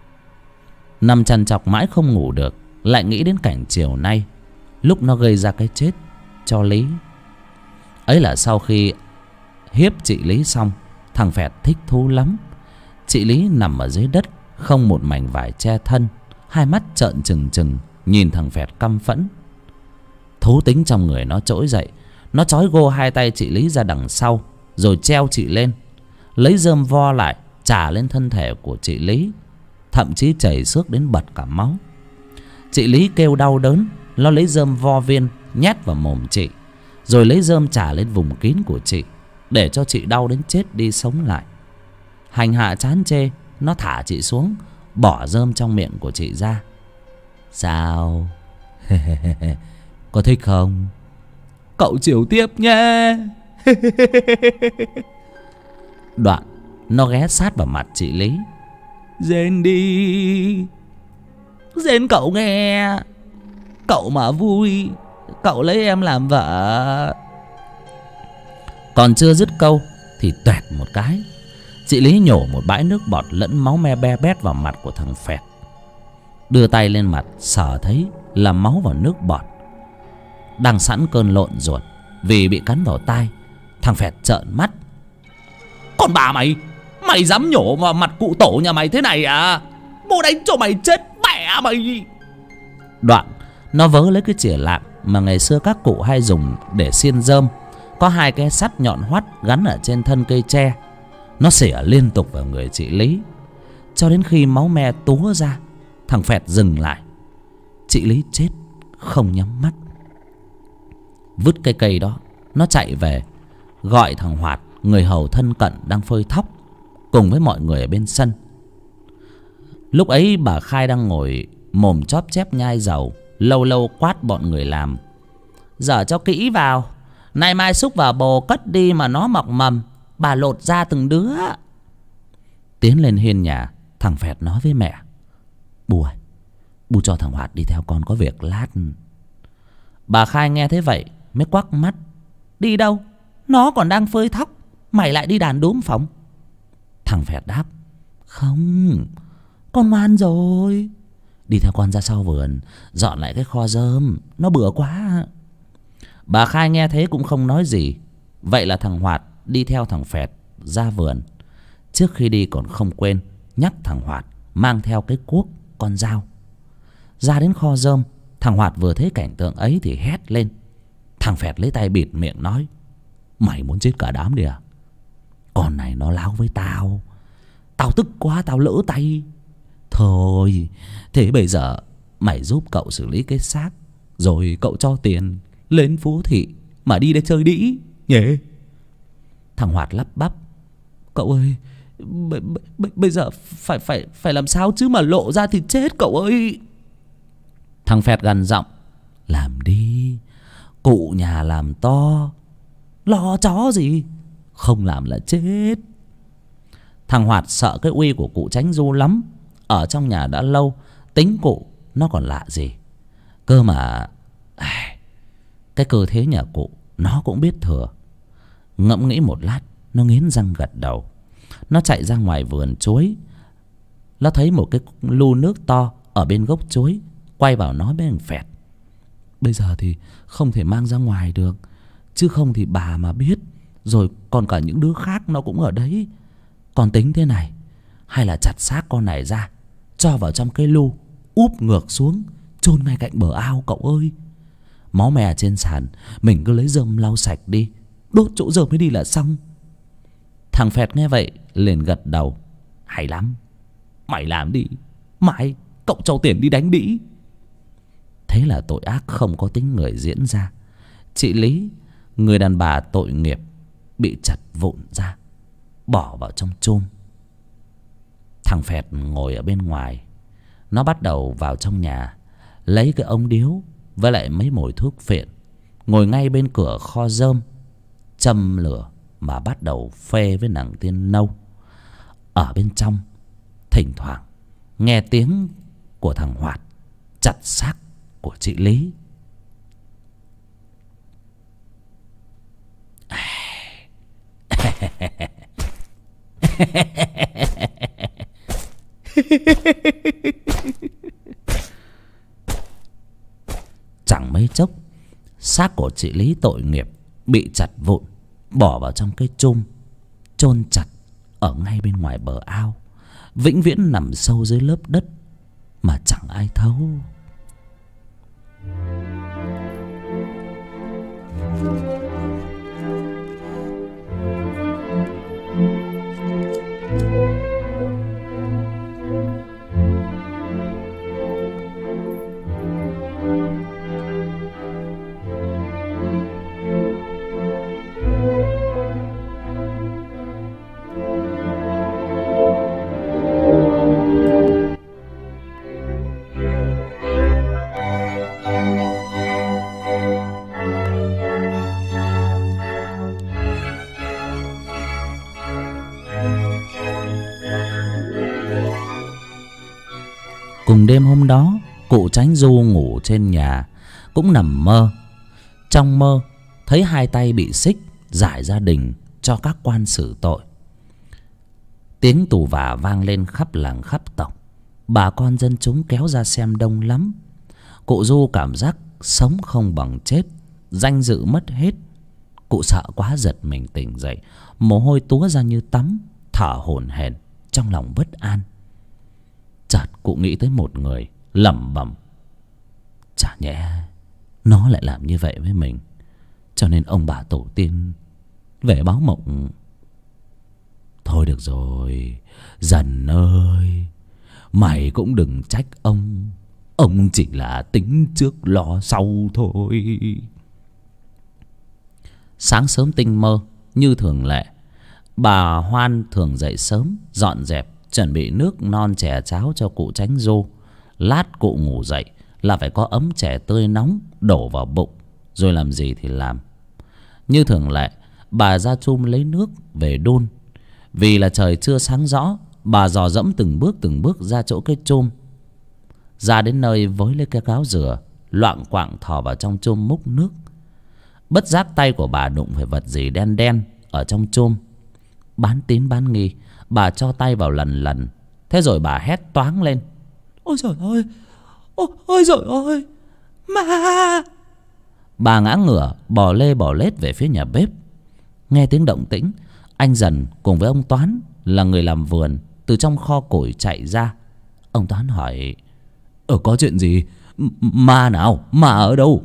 Nằm trằn trọc mãi không ngủ được, lại nghĩ đến cảnh chiều nay lúc nó gây ra cái chết cho Lý. Ấy là sau khi hiếp chị Lý xong, thằng Phẹt thích thú lắm. Chị Lý nằm ở dưới đất, không một mảnh vải che thân, hai mắt trợn trừng trừng nhìn thằng Phẹt căm phẫn. Thú tính trong người nó trỗi dậy. Nó trói gô hai tay chị Lý ra đằng sau, rồi treo chị lên, lấy rơm vo lại chà lên thân thể của chị Lý, thậm chí chảy xước đến bật cả máu. Chị Lý kêu đau đớn. Nó lấy rơm vo viên nhét vào mồm chị, rồi lấy rơm chà lên vùng kín của chị, để cho chị đau đến chết đi sống lại. Hành hạ chán chê, nó thả chị xuống, bỏ rơm trong miệng của chị ra. "Sao? Có thích không? Cậu chiều tiếp nhé." Đoạn nó ghé sát vào mặt chị Lý: "Rên đi, rên cậu nghe. Cậu mà vui, cậu lấy em làm vợ." Còn chưa dứt câu thì toẹt một cái, chị Lý nhổ một bãi nước bọt lẫn máu me be bét vào mặt của thằng Phẹt. Đưa tay lên mặt sờ thấy là máu và nước bọt. Đang sẵn cơn lộn ruột vì bị cắn vào tai, thằng Phẹt trợn mắt: "Con bà mày, mày dám nhổ vào mặt cụ tổ nhà mày thế này à? bố đánh cho mày chết mẹ mày. Đoạn nó vớ lấy cái chìa lạng mà ngày xưa các cụ hay dùng để xiên rơm, có hai cái sắt nhọn hoắt gắn ở trên thân cây tre. Nó xỉa liên tục vào người chị Lý cho đến khi máu me túa ra. Thằng Phẹt dừng lại. Chị Lý chết không nhắm mắt. Vứt cái cây đó, nó chạy về gọi thằng Hoạt, người hầu thân cận đang phơi thóc, cùng với mọi người ở bên sân. Lúc ấy bà Khai đang ngồi mồm chóp chép nhai dầu, lâu lâu quát bọn người làm: "Dở cho kỹ vào, nay mai xúc vào bồ cất đi mà nó mọc mầm, bà lột ra từng đứa." Tiến lên hiên nhà, thằng Phẹt nói với mẹ: "Bù ơi, bù cho thằng Hoạt đi theo con có việc lát." Bà Khai nghe thế vậy mới quắc mắt: "Đi đâu? Nó còn đang phơi thóc, mày lại đi đàn đúm phóng?" Thằng Phẹt đáp: "Không, con ngoan rồi. Đi theo con ra sau vườn dọn lại cái kho rơm, nó bừa quá." Bà Khai nghe thế cũng không nói gì. Vậy là thằng Hoạt đi theo thằng Phẹt ra vườn. Trước khi đi còn không quên nhắc thằng Hoạt mang theo cái cuốc, con dao. Ra đến kho rơm, thằng Hoạt vừa thấy cảnh tượng ấy thì hét lên. Thằng Phẹt lấy tay bịt miệng nói: "Mày muốn chết cả đám đi à? Con này nó láo với tao, tao tức quá, tao lỡ tay. Thôi, thế bây giờ mày giúp cậu xử lý cái xác, rồi cậu cho tiền lên Phú Thị mà đi để chơi đĩ nhỉ?" Thằng Hoạt lắp bắp: "Cậu ơi, bây giờ phải làm sao chứ, mà lộ ra thì chết cậu ơi." Thằng Phẹt gằn giọng: "Làm đi, cụ nhà làm to, lo chó gì, không làm là chết." Thằng Hoạt sợ cái uy của cụ Chánh Du lắm. Ở trong nhà đã lâu, tính cụ nó còn lạ gì. Cơ mà cái cơ thế nhà cụ nó cũng biết thừa. Ngẫm nghĩ một lát, nó nghiến răng gật đầu. Nó chạy ra ngoài vườn chuối. Nó thấy một cái lu nước to ở bên gốc chuối, quay vào nói với thằng Phẹt: "Bây giờ thì không thể mang ra ngoài được, chứ không thì bà mà biết, rồi còn cả những đứa khác nó cũng ở đấy. Còn tính thế này, hay là chặt xác con này ra, cho vào trong cái lu, úp ngược xuống, chôn ngay cạnh bờ ao cậu ơi. Máu me trên sàn, mình cứ lấy rơm lau sạch đi, đốt chỗ rơm mới đi là xong." Thằng Phẹt nghe vậy liền gật đầu: "Hay lắm, mày làm đi, mai cậu cho tiền đi đánh đĩ." Thế là tội ác không có tính người diễn ra. Chị Lý, người đàn bà tội nghiệp, bị chặt vụn ra, bỏ vào trong chum. Thằng Phẹt ngồi ở bên ngoài. Nó bắt đầu vào trong nhà, lấy cái ống điếu với lại mấy mồi thuốc phiện, ngồi ngay bên cửa kho rơm, châm lửa mà bắt đầu phê với nàng tiên nâu. Ở bên trong, thỉnh thoảng nghe tiếng của thằng Hoạt chặt xác của chị Lý. Chẳng mấy chốc, xác của chị Lý tội nghiệp bị chặt vụn, bỏ vào trong cái chum, chôn chặt ở ngay bên ngoài bờ ao, vĩnh viễn nằm sâu dưới lớp đất mà chẳng ai thấu. Cùng đêm hôm đó, cụ Chánh Du ngủ trên nhà, cũng nằm mơ. Trong mơ thấy hai tay bị xích giải ra đình cho các quan xử tội. Tiếng tù vả vang lên khắp làng khắp tộc. Bà con dân chúng kéo ra xem đông lắm. Cụ Du cảm giác sống không bằng chết, danh dự mất hết. Cụ sợ quá giật mình tỉnh dậy, mồ hôi túa ra như tắm, thở hổn hển, trong lòng bất an. Chợt cụ nghĩ tới một người, lẩm bẩm: chả nhẽ nó lại làm như vậy với mình, cho nên ông bà tổ tiên về báo mộng. Thôi được rồi, Dần ơi, mày cũng đừng trách ông chỉ là tính trước lo sau thôi. Sáng sớm tinh mơ, như thường lệ, bà Hoan thường dậy sớm, dọn dẹp, chuẩn bị nước non chè cháo cho cụ Chánh Du. Lát cụ ngủ dậy là phải có ấm chè tươi nóng đổ vào bụng, rồi làm gì thì làm. Như thường lệ, bà ra chum lấy nước về đun. Vì là trời chưa sáng rõ, bà dò dẫm từng bước ra chỗ cái chum. Ra đến nơi với lấy cái gáo dừa, loạng quạng thò vào trong chum múc nước. Bất giác tay của bà đụng phải vật gì đen đen ở trong chum. Bán tín bán nghi, bà cho tay vào lần. Thế rồi bà hét toáng lên: ôi trời ơi, ôi trời ơi, ma! Bà ngã ngửa bò lê bò lết về phía nhà bếp. Nghe tiếng động tĩnh, anh Dần cùng với ông Toán là người làm vườn từ trong kho củi chạy ra. Ông Toán hỏi: có chuyện gì? Ma nào? Ma ở đâu?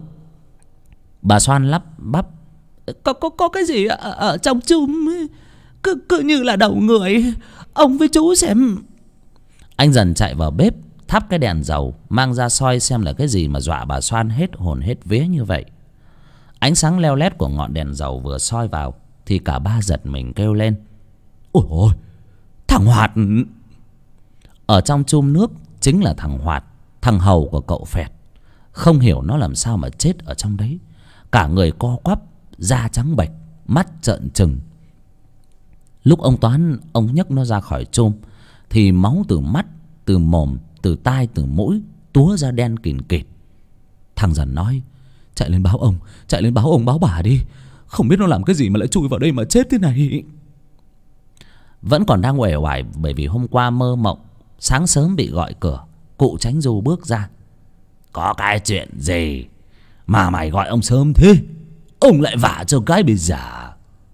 Bà Xoan lắp bắp: Có cái gì ở trong chum ấy. Cứ như là đầu người. Ông với chú xem. Anh Dần chạy vào bếp, thắp cái đèn dầu, mang ra soi xem là cái gì mà dọa bà Xoan hết hồn hết vía như vậy. Ánh sáng leo lét của ngọn đèn dầu vừa soi vào thì cả ba giật mình kêu lên: ôi ôi, thằng Hoạt! Ở trong chum nước chính là thằng Hoạt, thằng hầu của cậu Phẹt. Không hiểu nó làm sao mà chết ở trong đấy. Cả người co quắp, da trắng bệch, mắt trợn trừng. Lúc ông Toán ông nhấc nó ra khỏi chum thì máu từ mắt, từ mồm, từ tai, từ mũi túa ra đen kìn kịt. Thằng Dần nói: chạy lên báo ông, báo bà đi. Không biết nó làm cái gì mà lại chui vào đây mà chết thế này. Vẫn còn đang uể oải bởi vì hôm qua mơ mộng sáng sớm bị gọi cửa, cụ Chánh Du bước ra: có cái chuyện gì mà mày gọi ông sớm thế? Ông lại vả cho cái bây giờ.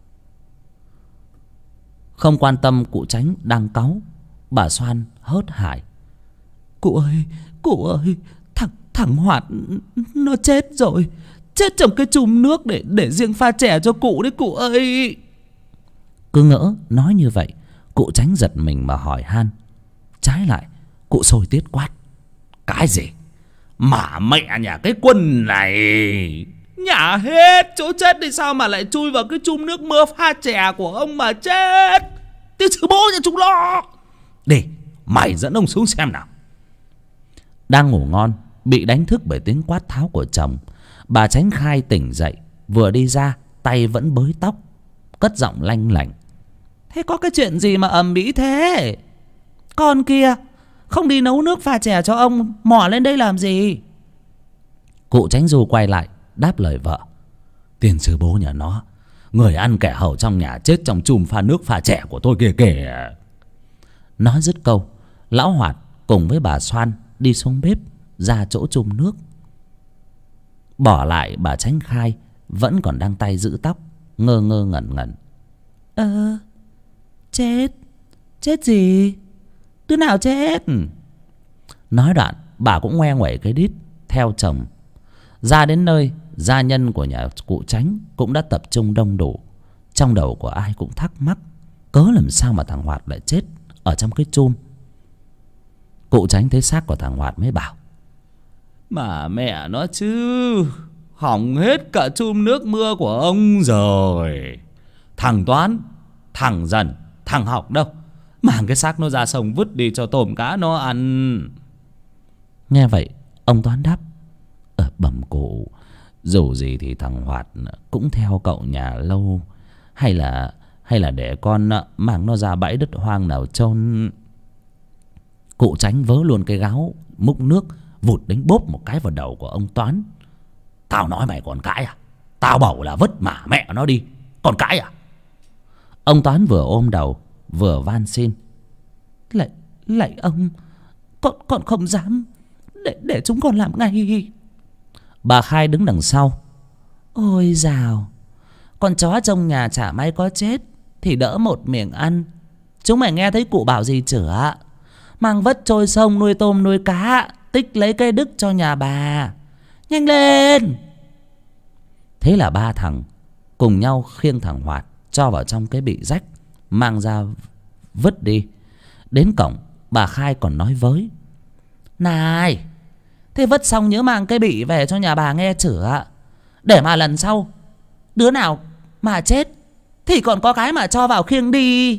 Không quan tâm cụ Chánh đang cáu, bà Xoan hớt hải: cụ ơi, thằng Hoạt nó chết rồi. Chết trong cái chum nước để riêng pha chè cho cụ đấy cụ ơi. Cứ ngỡ nói như vậy, cụ Chánh giật mình mà hỏi han. Trái lại, cụ sôi tiết quát: cái gì? Mà mẹ nhà cái quân này nhả hết chỗ chết đi, sao mà lại chui vào cái chum nước mưa pha chè của ông mà chết? Tiêu sư bố nhà chúng nó. Đi, mày dẫn ông xuống xem nào. Đang ngủ ngon, bị đánh thức bởi tiếng quát tháo của chồng, bà Chánh Khai tỉnh dậy, vừa đi ra tay vẫn bới tóc, cất giọng lanh lảnh: thế có cái chuyện gì mà ầm ĩ thế? Con kia không đi nấu nước pha chè cho ông, mò lên đây làm gì? Cụ Chánh Du quay lại đáp lời vợ: tiền sư bố nhà nó, người ăn kẻ hầu trong nhà chết trong chum pha nước pha chè của tôi kìa kìa. Nói dứt câu, lão Hoạt cùng với bà Xoan đi xuống bếp ra chỗ chum nước, bỏ lại bà Chánh Khai vẫn còn đang tay giữ tóc, ngơ ngơ ngẩn ngẩn. Chết gì? Đứa nào chết? Nói đoạn bà cũng ngoe nguẩy cái đít theo chồng. Ra đến nơi, gia nhân của nhà cụ Chánh cũng đã tập trung đông đủ. Trong đầu của ai cũng thắc mắc, cớ làm sao mà thằng Hoạt lại chết ở trong cái chum. Cụ Chánh thấy xác của thằng Hoạt mới bảo: mà mẹ nó chứ, hỏng hết cả chum nước mưa của ông rồi. Thằng Toán, thằng Dần, thằng Học đâu, mang cái xác nó ra sông vứt đi cho tôm cá nó ăn. Nghe vậy, ông Toán đáp: bẩm cụ, dù gì thì thằng Hoạt cũng theo cậu nhà lâu, hay là để con mang nó ra bãi đất hoang nào chôn. Cụ Chánh vớ luôn cái gáo múc nước, vụt đánh bốp một cái vào đầu của ông Toán: tao nói mày còn cãi à? Tao bảo là vứt mà mẹ nó đi, còn cãi à? Ông Toán vừa ôm đầu vừa van xin: lạy ông, con không dám, để chúng con làm ngay. Bà Khai đứng đằng sau: ôi dào, con chó trong nhà chả may có chết thì đỡ một miệng ăn. Chúng mày nghe thấy cụ bảo gì chửa? Mang vất trôi sông nuôi tôm nuôi cá, tích lấy cây đức cho nhà bà. Nhanh lên. Thế là ba thằng cùng nhau khiêng thằng Hoạt cho vào trong cái bị rách, mang ra vứt đi. Đến cổng, bà Khai còn nói với: Này, thế vứt xong nhớ mang cái bị về cho nhà bà nghe chửa, để mà lần sau đứa nào mà chết thì còn có cái mà cho vào khiêng đi.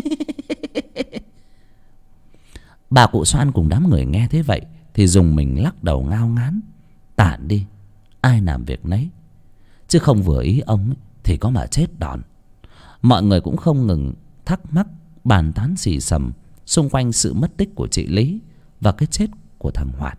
Bà cụ Xoan cùng đám người nghe thế vậy thì dùng mình lắc đầu ngao ngán: Tản đi, ai làm việc nấy, chứ không vừa ý ông ấy, thì có mà chết đòn. Mọi người cũng không ngừng thắc mắc, bàn tán xì xầm xung quanh sự mất tích của chị Lý và cái chết của thằng Hoạt.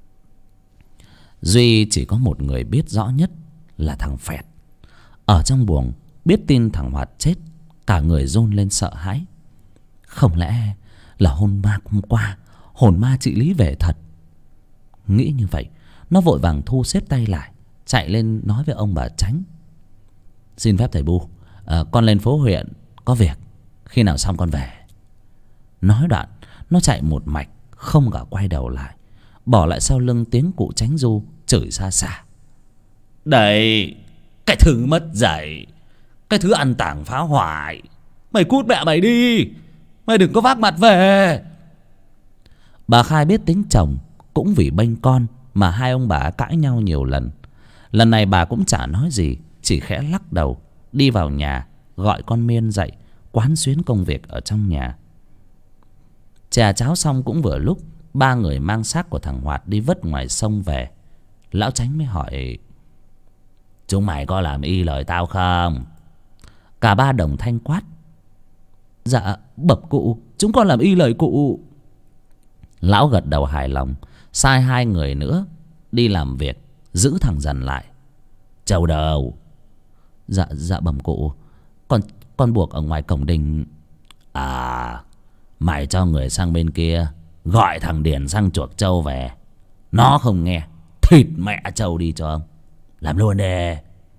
Duy chỉ có một người biết rõ nhất là thằng Phẹt. Ở trong buồng biết tin thằng Hoạt chết, cả người run lên sợ hãi. Không lẽ là hôm qua hồn ma chị Lý về thật? Nghĩ như vậy, nó vội vàng thu xếp tay lại, chạy lên nói với ông bà Chánh: Xin phép thầy Bu, con lên phố huyện có việc, khi nào xong con về. Nói đoạn nó chạy một mạch, không cả quay đầu lại, bỏ lại sau lưng tiếng cụ Chánh Du chửi xa xa: Đây, cái thứ mất dạy, cái thứ ăn tảng phá hoại, mày cút mẹ mày đi, mày đừng có vác mặt về. Bà Khai biết tính chồng, cũng vì bênh con mà hai ông bà cãi nhau nhiều lần. Lần này bà cũng chả nói gì, chỉ khẽ lắc đầu đi vào nhà, gọi con Miên dậy quán xuyến công việc ở trong nhà. Chè cháo xong cũng vừa lúc ba người mang xác của thằng Hoạt đi vứt ngoài sông về. Lão Chánh mới hỏi: Chúng mày có làm y lời tao không? Cả ba đồng thanh quát: Dạ bẩm cụ, chúng con làm y lời cụ. Lão gật đầu hài lòng, sai hai người nữa đi làm việc, giữ thằng Dần lại. Châu đâu? Dạ bẩm cụ, con buộc ở ngoài cổng đình. À, mày cho người sang bên kia gọi thằng Điền sang chuộc Châu về. Nó không nghe, thịt mẹ Châu đi cho ông. Làm luôn đi.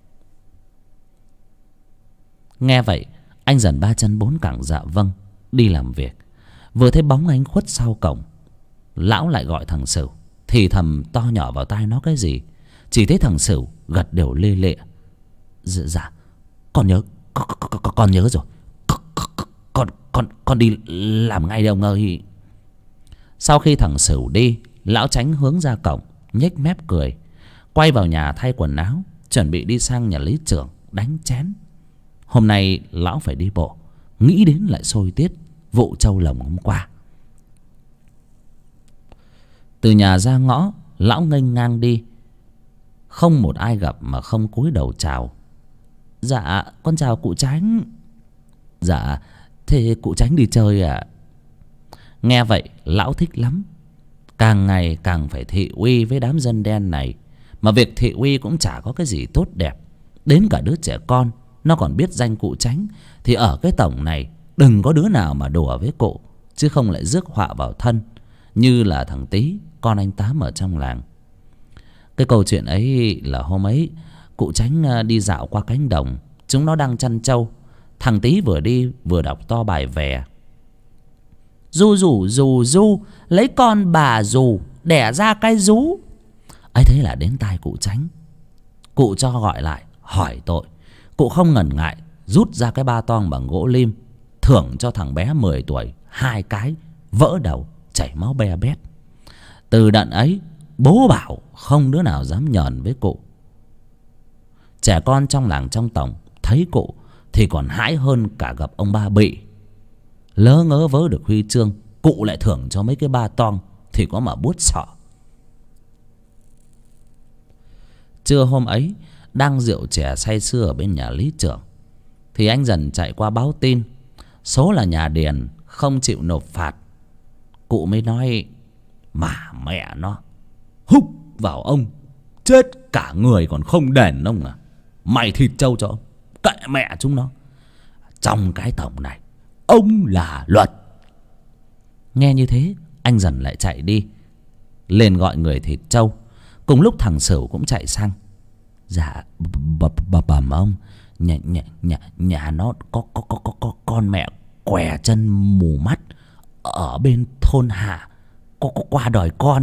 Nghe vậy, anh Dần ba chân bốn cẳng dạ vâng, đi làm việc. Vừa thấy bóng anh khuất sau cổng, lão lại gọi thằng Sửu, thì thầm to nhỏ vào tai nó cái gì. Chỉ thấy thằng Sửu gật đầu lê lệ: Dạ, con nhớ rồi. Con đi làm ngay đây ông ơi. Sau khi thằng Sửu đi, lão Chánh hướng ra cổng, nhếch mép cười, quay vào nhà thay quần áo, chuẩn bị đi sang nhà lý trưởng đánh chén. Hôm nay lão phải đi bộ, nghĩ đến lại sôi tiết vụ trâu lồng hôm qua. Từ nhà ra ngõ, lão nghênh ngang đi, không một ai gặp mà không cúi đầu chào. Dạ con chào cụ Chánh. Dạ, thế cụ Chánh đi chơi à? Nghe vậy lão thích lắm, càng ngày càng phải thị uy với đám dân đen này. Mà việc thị uy cũng chả có cái gì tốt đẹp. Đến cả đứa trẻ con nó còn biết danh cụ Chánh, thì ở cái tổng này đừng có đứa nào mà đùa với cụ, chứ không lại rước họa vào thân, như là thằng Tý, con anh Tám ở trong làng. Cái câu chuyện ấy là hôm ấy cụ Chánh đi dạo qua cánh đồng, chúng nó đang chăn trâu. Thằng Tý vừa đi vừa đọc to bài về: Du rủ dù du, lấy con bà dù, đẻ ra cái rú. Ấy thế là đến tai cụ Chánh. Cụ cho gọi lại hỏi tội. Cụ không ngần ngại rút ra cái ba toang bằng gỗ lim, thưởng cho thằng bé 10 tuổi 2 cái, vỡ đầu chảy máu be bét. Từ đợt ấy bố bảo không đứa nào dám nhờn với cụ. Trẻ con trong làng trong tổng thấy cụ thì còn hãi hơn cả gặp ông ba Bị. Lỡ ngớ vớ được huy chương, cụ lại thưởng cho mấy cái ba toang thì có mà buốt sợ. Trưa hôm ấy, đang rượu chè say sưa ở bên nhà lý trưởng, thì anh Dần chạy qua báo tin số là nhà Điền không chịu nộp phạt. Cụ mới nói: Mà mẹ nó, húc vào ông, chết cả người còn không đền ông à? Mày thịt trâu cho ông, kệ mẹ chúng nó. Trong cái tổng này ông là luật. Nghe như thế, anh Dần lại chạy đi lên gọi người thịt trâu. Cùng lúc thằng Sửu cũng chạy sang: Dạ bẩm ông, nhà nó có con mẹ què chân mù mắt, ở bên thôn Hạ có qua đòi con.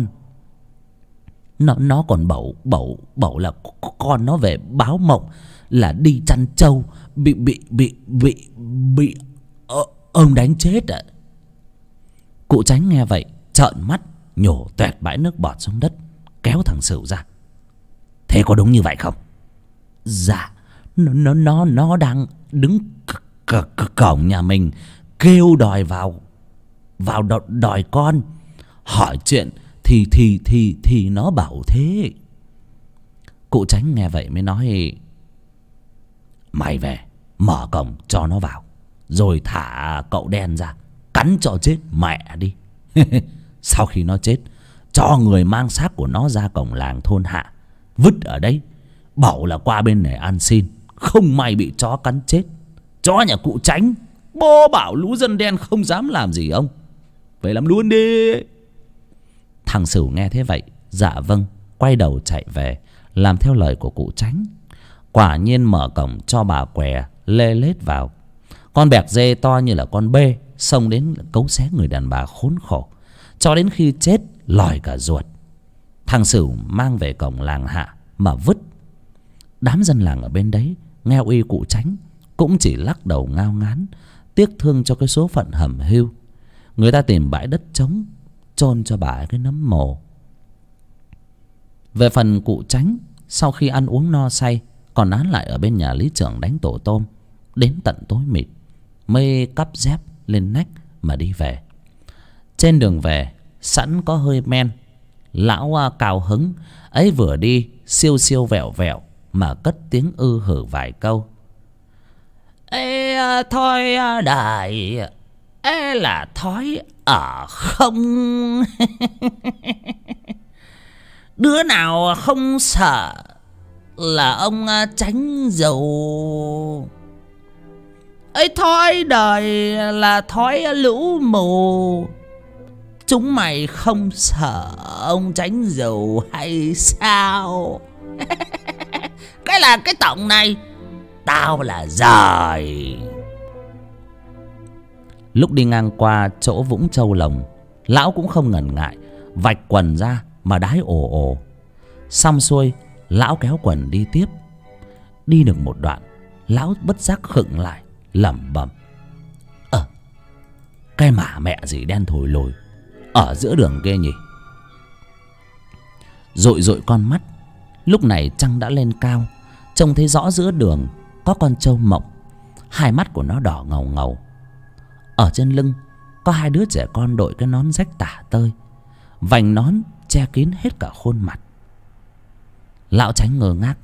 Nó còn bảo là con nó về báo mộng là đi chăn trâu bị ông đánh chết ạ. Cụ Chánh nghe vậy trợn mắt, nhổ toẹt bãi nước bọt xuống đất, kéo thằng Sửu ra. Thế có đúng như vậy không? Dạ, nó đang đứng cổng nhà mình kêu đòi vào đòi con. Hỏi chuyện thì nó bảo thế. Cụ Chánh nghe vậy mới nói: mày về mở cổng cho nó vào, rồi thả cậu đen ra cắn cho chết mẹ đi. Sau khi nó chết, cho người mang xác của nó ra cổng làng thôn Hạ vứt ở đấy, bảo là qua bên này ăn xin, không may bị chó cắn chết. Chó nhà cụ Chánh, bố bảo lũ dân đen không dám làm gì ông, vậy làm luôn đi. Thằng Sửu nghe thế vậy dạ vâng, quay đầu chạy về làm theo lời của cụ Chánh. Quả nhiên mở cổng cho bà què lê lết vào. Con bẹc dê to như là con bê xông đến cấu xé người đàn bà khốn khổ, cho đến khi chết lòi cả ruột. Thằng Sửu mang về cổng làng Hạ mà vứt. Đám dân làng ở bên đấy nghe uy cụ Chánh cũng chỉ lắc đầu ngao ngán, tiếc thương cho cái số phận hẩm hiu. Người ta tìm bãi đất trống chôn cho bà cái nấm mồ. Về phần cụ Chánh, sau khi ăn uống no say còn nán lại ở bên nhà lý trưởng đánh tổ tôm đến tận tối mịt, mới cắp dép lên nách mà đi về. Trên đường về sẵn có hơi men, lão cao hứng ấy vừa đi siêu siêu vẹo vẹo mà cất tiếng ư hử vài câu. Ê thôi đại, ê là thói ở không. Đứa nào không sợ là ông Chánh giàu. Ấy thói đời là thói lũ mù. Chúng mày không sợ ông Chánh giàu hay sao? Cái là cái tổng này, tao là giời. Lúc đi ngang qua chỗ Vũng Châu Lồng, lão cũng không ngần ngại vạch quần ra mà đái ồ ồ. Xong xuôi lão kéo quần đi tiếp. Đi được một đoạn, lão bất giác khựng lại lẩm bẩm: cái mả mẹ gì đen thùi lùi ở giữa đường kia nhỉ. Dội dội con mắt, lúc này trăng đã lên cao, trông thấy rõ giữa đường có con trâu mộng. Hai mắt của nó đỏ ngầu ngầu. Ở trên lưng có hai đứa trẻ con đội cái nón rách tả tơi, vành nón che kín hết cả khuôn mặt. Lão Chánh ngơ ngác: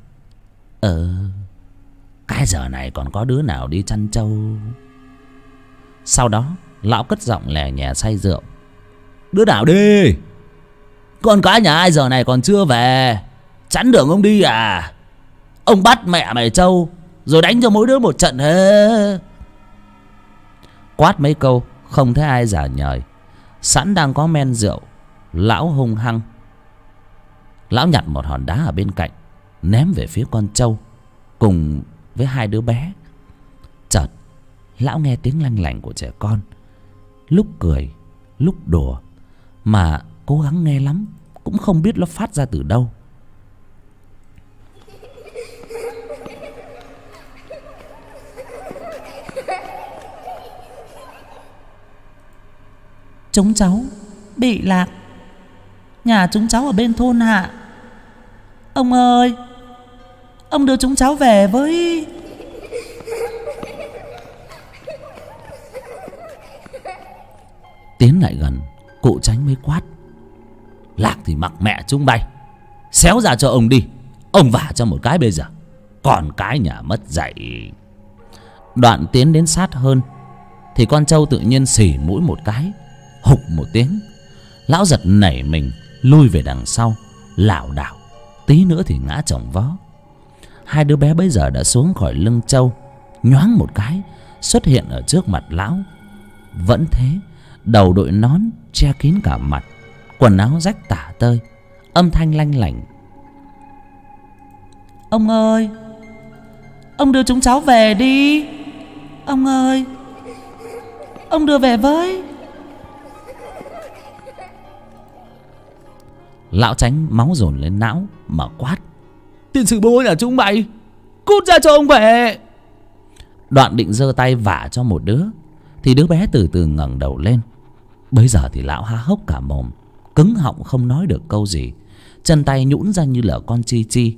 cái giờ này còn có đứa nào đi chăn trâu. Sau đó lão cất giọng lè nhè say rượu: đứa nào đi, con cái nhà ai giờ này còn chưa về, chắn đường ông đi à? Ông bắt mẹ mày trâu rồi đánh cho mỗi đứa một trận hết. Quát mấy câu không thấy ai giả nhời. Sẵn đang có men rượu, lão hung hăng. Lão nhặt một hòn đá ở bên cạnh ném về phía con trâu cùng với hai đứa bé. Chợt lão nghe tiếng lanh lảnh của trẻ con, lúc cười lúc đùa, mà cố gắng nghe lắm cũng không biết nó phát ra từ đâu. Chúng cháu bị lạc, nhà chúng cháu ở bên thôn Hạ. Ông ơi, ông đưa chúng cháu về với. Tiến lại gần, cụ Chánh mới quát: lạc thì mặc mẹ chúng bay, xéo ra cho ông đi, ông vả cho một cái bây giờ, còn cái nhà mất dạy. Đoạn tiến đến sát hơn thì con trâu tự nhiên xì mũi một cái, hục một tiếng. Lão giật nảy mình lui về đằng sau, lảo đảo tí nữa thì ngã chồng vó. Hai đứa bé bây giờ đã xuống khỏi lưng trâu, nhoáng một cái xuất hiện ở trước mặt lão. Vẫn thế, đầu đội nón che kín cả mặt, quần áo rách tả tơi, âm thanh lanh lảnh: ông ơi, ông đưa chúng cháu về đi. Ông ơi, ông đưa về với. Lão Chánh máu dồn lên não mà quát: Tiền sử bố nhà chúng mày, cút ra cho ông về. Đoạn định giơ tay vả cho một đứa, thì đứa bé từ từ ngẩng đầu lên. Bấy giờ thì lão há hốc cả mồm, cứng họng không nói được câu gì, chân tay nhũn ra như là con chi chi.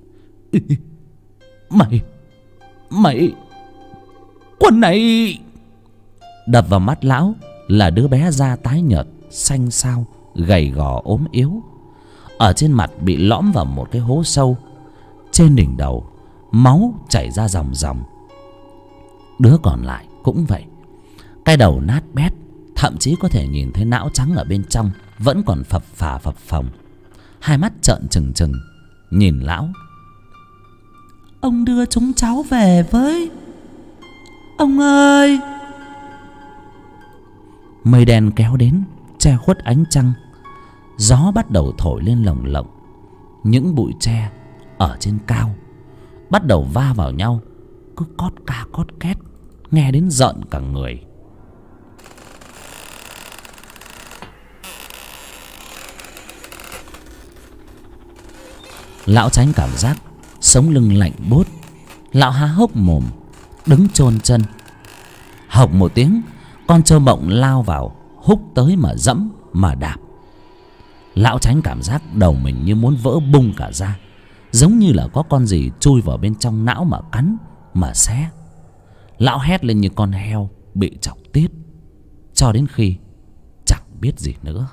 Mày Quân này. Đập vào mắt lão là đứa bé da tái nhợt, xanh xao, gầy gò ốm yếu. Ở trên mặt bị lõm vào một cái hố sâu. Trên đỉnh đầu máu chảy ra ròng ròng. Đứa còn lại cũng vậy, cái đầu nát bét, thậm chí có thể nhìn thấy não trắng ở bên trong vẫn còn phập phà phập phồng. Hai mắt trợn trừng trừng nhìn lão. Ông đưa chúng cháu về với. Ông ơi. Mây đen kéo đến che khuất ánh trăng. Gió bắt đầu thổi lên lồng lộng. Những bụi tre ở trên cao bắt đầu va vào nhau, cứ cót ca cót két, nghe đến rợn cả người. Lão Chánh cảm giác sống lưng lạnh buốt. Lão há hốc mồm, đứng chôn chân. Hộc một tiếng, con trâu mộng lao vào, húc tới mà dẫm mà đạp. Lão Chánh cảm giác đầu mình như muốn vỡ bung cả ra, giống như là có con gì chui vào bên trong não mà cắn mà xé. Lão hét lên như con heo bị chọc tiết, cho đến khi chẳng biết gì nữa.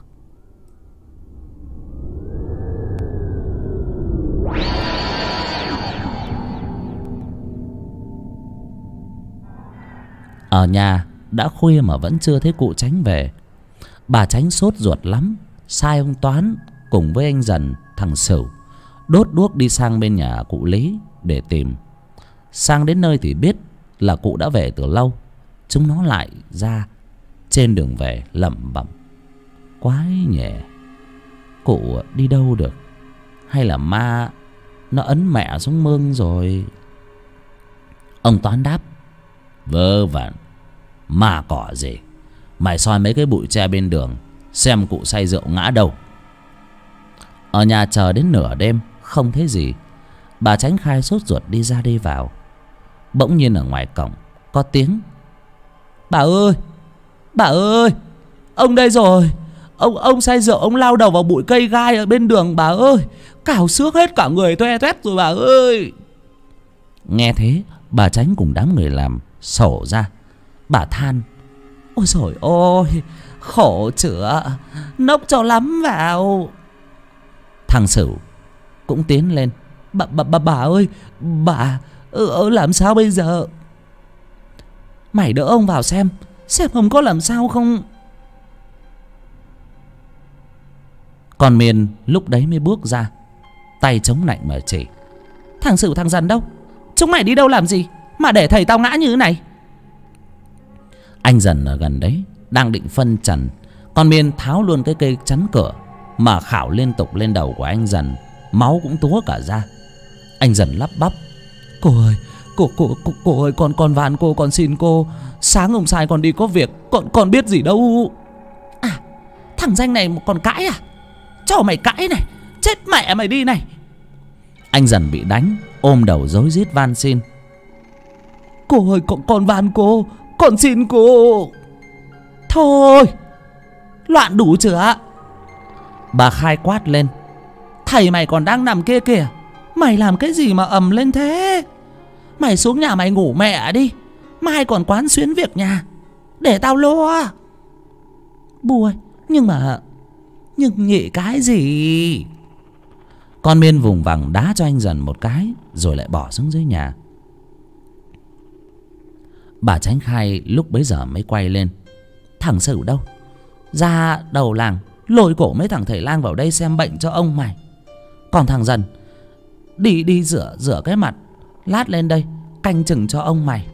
Ở nhà đã khuya mà vẫn chưa thấy cụ Chánh về. Bà Chánh sốt ruột lắm, sai ông Toán cùng với anh Dần, thằng Sửu đốt đuốc đi sang bên nhà cụ Lý để tìm. Sang đến nơi thì biết là cụ đã về từ lâu. Chúng nó lại ra trên đường về lẩm bẩm: quái nhẹ, cụ đi đâu được? Hay là ma nó ấn mẹ xuống mương rồi? Ông Toán đáp: vớ vẩn, ma cỏ gì, mày soi mấy cái bụi tre bên đường xem cụ say rượu ngã đâu. Ở nhà chờ đến nửa đêm không thấy gì. Bà Chánh Khai sốt ruột đi ra đi vào. Bỗng nhiên ở ngoài cổng có tiếng: bà ơi, bà ơi, ông đây rồi. Ông say rượu, ông lao đầu vào bụi cây gai ở bên đường bà ơi, cào xước hết cả người toe toét rồi bà ơi. Nghe thế, bà Chánh cùng đám người làm sổ ra. Bà than: ôi trời ơi, khổ chữa, nốc cho lắm vào. Thằng Sửu cũng tiến lên: bà ơi, bà làm sao bây giờ? Mày đỡ ông vào xem ông có làm sao không. Con Miên lúc đấy mới bước ra, tay chống nạnh mà chỉ: thằng Sửu thằng Dần đâu? Chúng mày đi đâu làm gì mà để thầy tao ngã như thế này? Anh Dần ở gần đấy đang định phân trần. Con Miên tháo luôn cái cây chắn cửa mà khảo liên tục lên đầu của anh Dần, máu cũng túa cả ra. Anh Dần lắp bắp: cô ơi, cô ơi, con van cô, con xin cô, sáng hôm sai con đi có việc, con biết gì đâu. À, thằng danh này còn cãi à? Cho mày cãi này, chết mẹ mày đi này. Anh Dần bị đánh, ôm đầu rối rít van xin: cô ơi, con van cô, con xin cô. Thôi, loạn đủ chưa? Bà Khai quát lên: thầy mày còn đang nằm kia kìa, mày làm cái gì mà ầm lên thế? Mày xuống nhà mày ngủ mẹ đi, mai còn quán xuyến việc nhà, để tao lo. Bu ơi, nhưng nghĩ cái gì? Con Miên vùng vằng đá cho anh Dần một cái, rồi lại bỏ xuống dưới nhà. Bà Chánh Khai lúc bấy giờ mới quay lên: thằng Sửu đâu? Ra đầu làng lôi cổ mấy thằng thầy lang vào đây xem bệnh cho ông mày. Còn thằng Dần đi rửa cái mặt, lát lên đây canh chừng cho ông mày.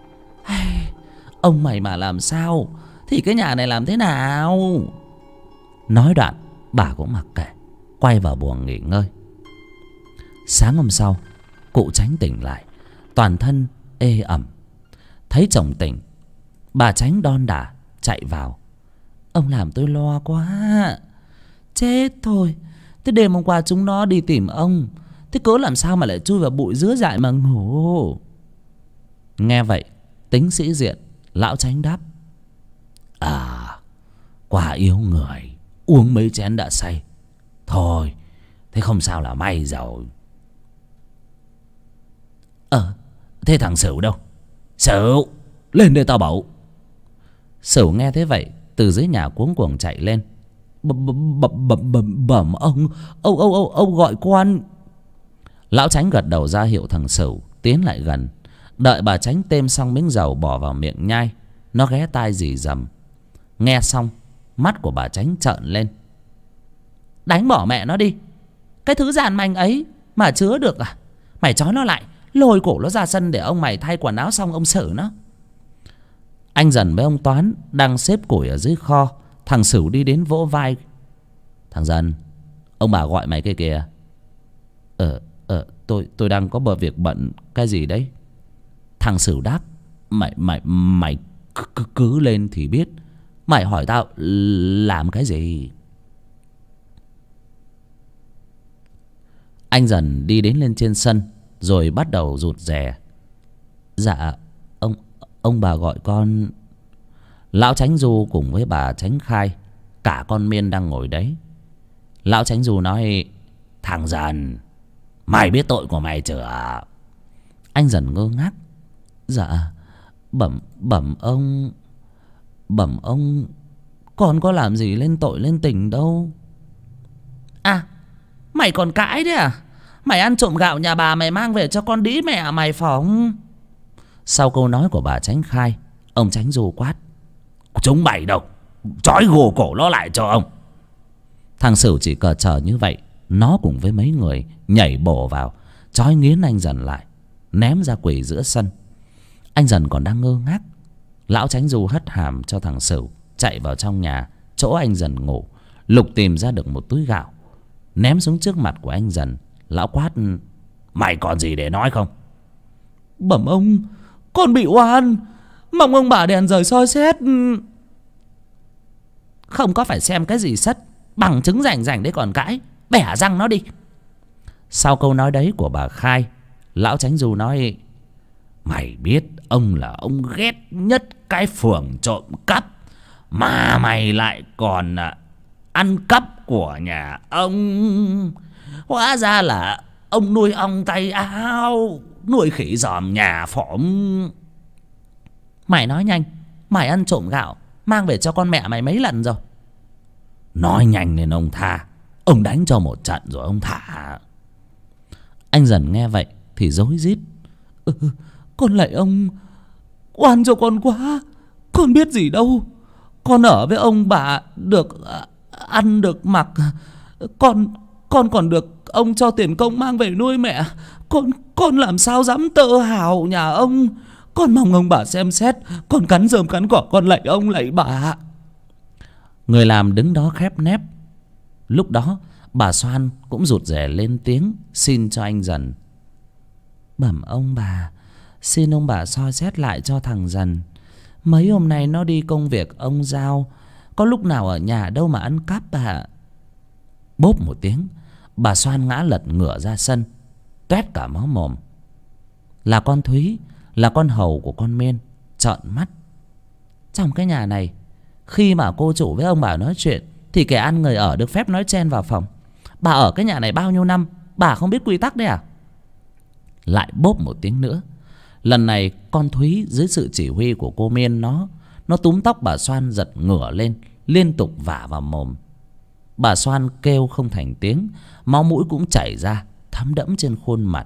Ông mày mà làm sao thì cái nhà này làm thế nào? Nói đoạn bà cũng mặc kệ, quay vào buồng nghỉ ngơi. Sáng hôm sau, cụ Chánh tỉnh lại, toàn thân ê ẩm. Thấy chồng tỉnh, bà Chánh đon đả chạy vào: ông làm tôi lo quá. Chết thôi, Thế đêm hôm qua chúng nó đi tìm ông, thế cớ làm sao mà lại chui vào bụi dứa dại mà ngủ. Nghe vậy tính sĩ diện, lão Chánh đáp: À, quả yếu người, uống mấy chén đã say. Thôi, thế không sao là may rồi. Thế thằng Sửu đâu? Sửu, lên đây tao bảo. Sửu nghe thế vậy từ dưới nhà cuống cuồng chạy lên. Bẩm ông gọi quan. Lão Chánh gật đầu ra hiệu thằng Sửu tiến lại gần. Đợi bà Chánh têm xong miếng dầu bỏ vào miệng nhai, nó ghé tai rì rầm. Nghe xong mắt của bà Chánh trợn lên. Đánh bỏ mẹ nó đi, cái thứ giàn manh ấy mà chứa được à? Mày trói nó lại, lôi cổ nó ra sân để ông mày thay quần áo xong ông xử nó. Anh Dần với ông Toán đang xếp củi ở dưới kho. Thằng Sửu đi đến vỗ vai. Thằng Dần, ông bà gọi mày kia kìa. Tôi đang có bờ việc bận. Cái gì đấy? Thằng Sửu đáp: Mày cứ lên thì biết. Mày hỏi tao làm cái gì? Anh Dần đi đến lên trên sân rồi bắt đầu rụt rè. Dạ, ông bà gọi con. Lão Chánh Du cùng với bà Chánh Khai, cả con Miên đang ngồi đấy. Lão Chánh Du nói: Thằng Dần, mày biết tội của mày chưa? Anh Dần ngơ ngác. Dạ, bẩm ông, con có làm gì lên tội lên tình đâu. À, mày còn cãi đấy à? Mày ăn trộm gạo nhà bà mày mang về cho con đĩ mẹ mày phỏng. Sau câu nói của bà Chánh Khai, ông Chánh Du quát: Chúng mày đâu, trói gô cổ nó lại cho ông. Thằng Sửu chỉ cờ chờ như vậy, nó cùng với mấy người nhảy bổ vào, trói nghiến anh Dần lại, ném ra quỳ giữa sân. Anh Dần còn đang ngơ ngác. Lão Chánh Du hất hàm cho thằng Sửu chạy vào trong nhà chỗ anh Dần ngủ, lục tìm ra được một túi gạo, ném xuống trước mặt của anh Dần. Lão quát: Mày còn gì để nói không? Bẩm ông, con bị oan, mong ông bà đèn rời soi xét. Không có phải xem cái gì sất, bằng chứng rành rành đấy còn cãi, bẻ răng nó đi. Sau câu nói đấy của bà Khai, lão Chánh Du nói: Mày biết ông là ông ghét nhất cái phường trộm cắp, mà mày lại còn ăn cắp của nhà ông. Hóa ra là ông nuôi ong tay áo, nuôi khỉ giòm nhà phỏm. Mày nói nhanh, mày ăn trộm gạo mang về cho con mẹ mày mấy lần rồi? Nói nhanh nên ông tha. Ông đánh cho một trận rồi ông thả. Anh Dần nghe vậy thì rối rít: Con lạy ông, oan cho con quá, con biết gì đâu. Con ở với ông bà được ăn được mặc, con còn được ông cho tiền công mang về nuôi mẹ. Con làm sao dám tơ hào nhà ông. Con mong ông bà xem xét, con cắn rơm cắn cỏ, con lạy ông lạy bà. Người làm đứng đó khép nép. Lúc đó bà Xoan cũng rụt rè lên tiếng xin cho anh Dần: Bẩm ông bà, xin ông bà soi xét lại cho thằng Dần. Mấy hôm nay nó đi công việc ông giao, có lúc nào ở nhà đâu mà ăn cắp bà. Bốp một tiếng, bà Xoan ngã lật ngửa ra sân, toét cả máu mồm. Là con Thúy, là con hầu của con Miên, trợn mắt. Trong cái nhà này, khi mà cô chủ với ông bà nói chuyện thì kẻ ăn người ở được phép nói chen vào phòng. Bà ở cái nhà này bao nhiêu năm, bà không biết quy tắc đấy à? Lại bốp một tiếng nữa. Lần này con Thúy dưới sự chỉ huy của cô Miên, nó túm tóc bà Xoan giật ngửa lên, liên tục vả vào mồm. Bà Xoan kêu không thành tiếng, máu mũi cũng chảy ra thấm đẫm trên khuôn mặt.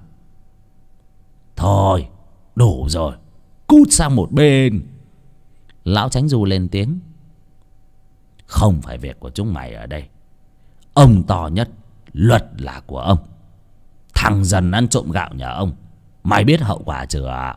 Thôi đủ rồi, cút sang một bên. Lão Chánh Du lên tiếng: Không phải việc của chúng mày ở đây. Ông to nhất, luật là của ông. Thằng Dần ăn trộm gạo nhà ông, mày biết hậu quả chưa?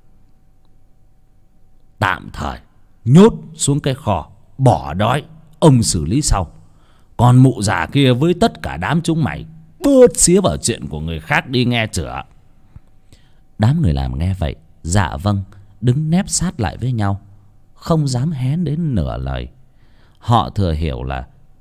Tạm thời nhốt xuống cái kho, bỏ đói, ông xử lý sau. Còn mụ già kia với tất cả đám chúng mày bớt xía vào chuyện của người khác đi, nghe chưa? Đám người làm nghe vậy dạ vâng, đứng nép sát lại với nhau, không dám hé đến nửa lời. Họ thừa hiểu là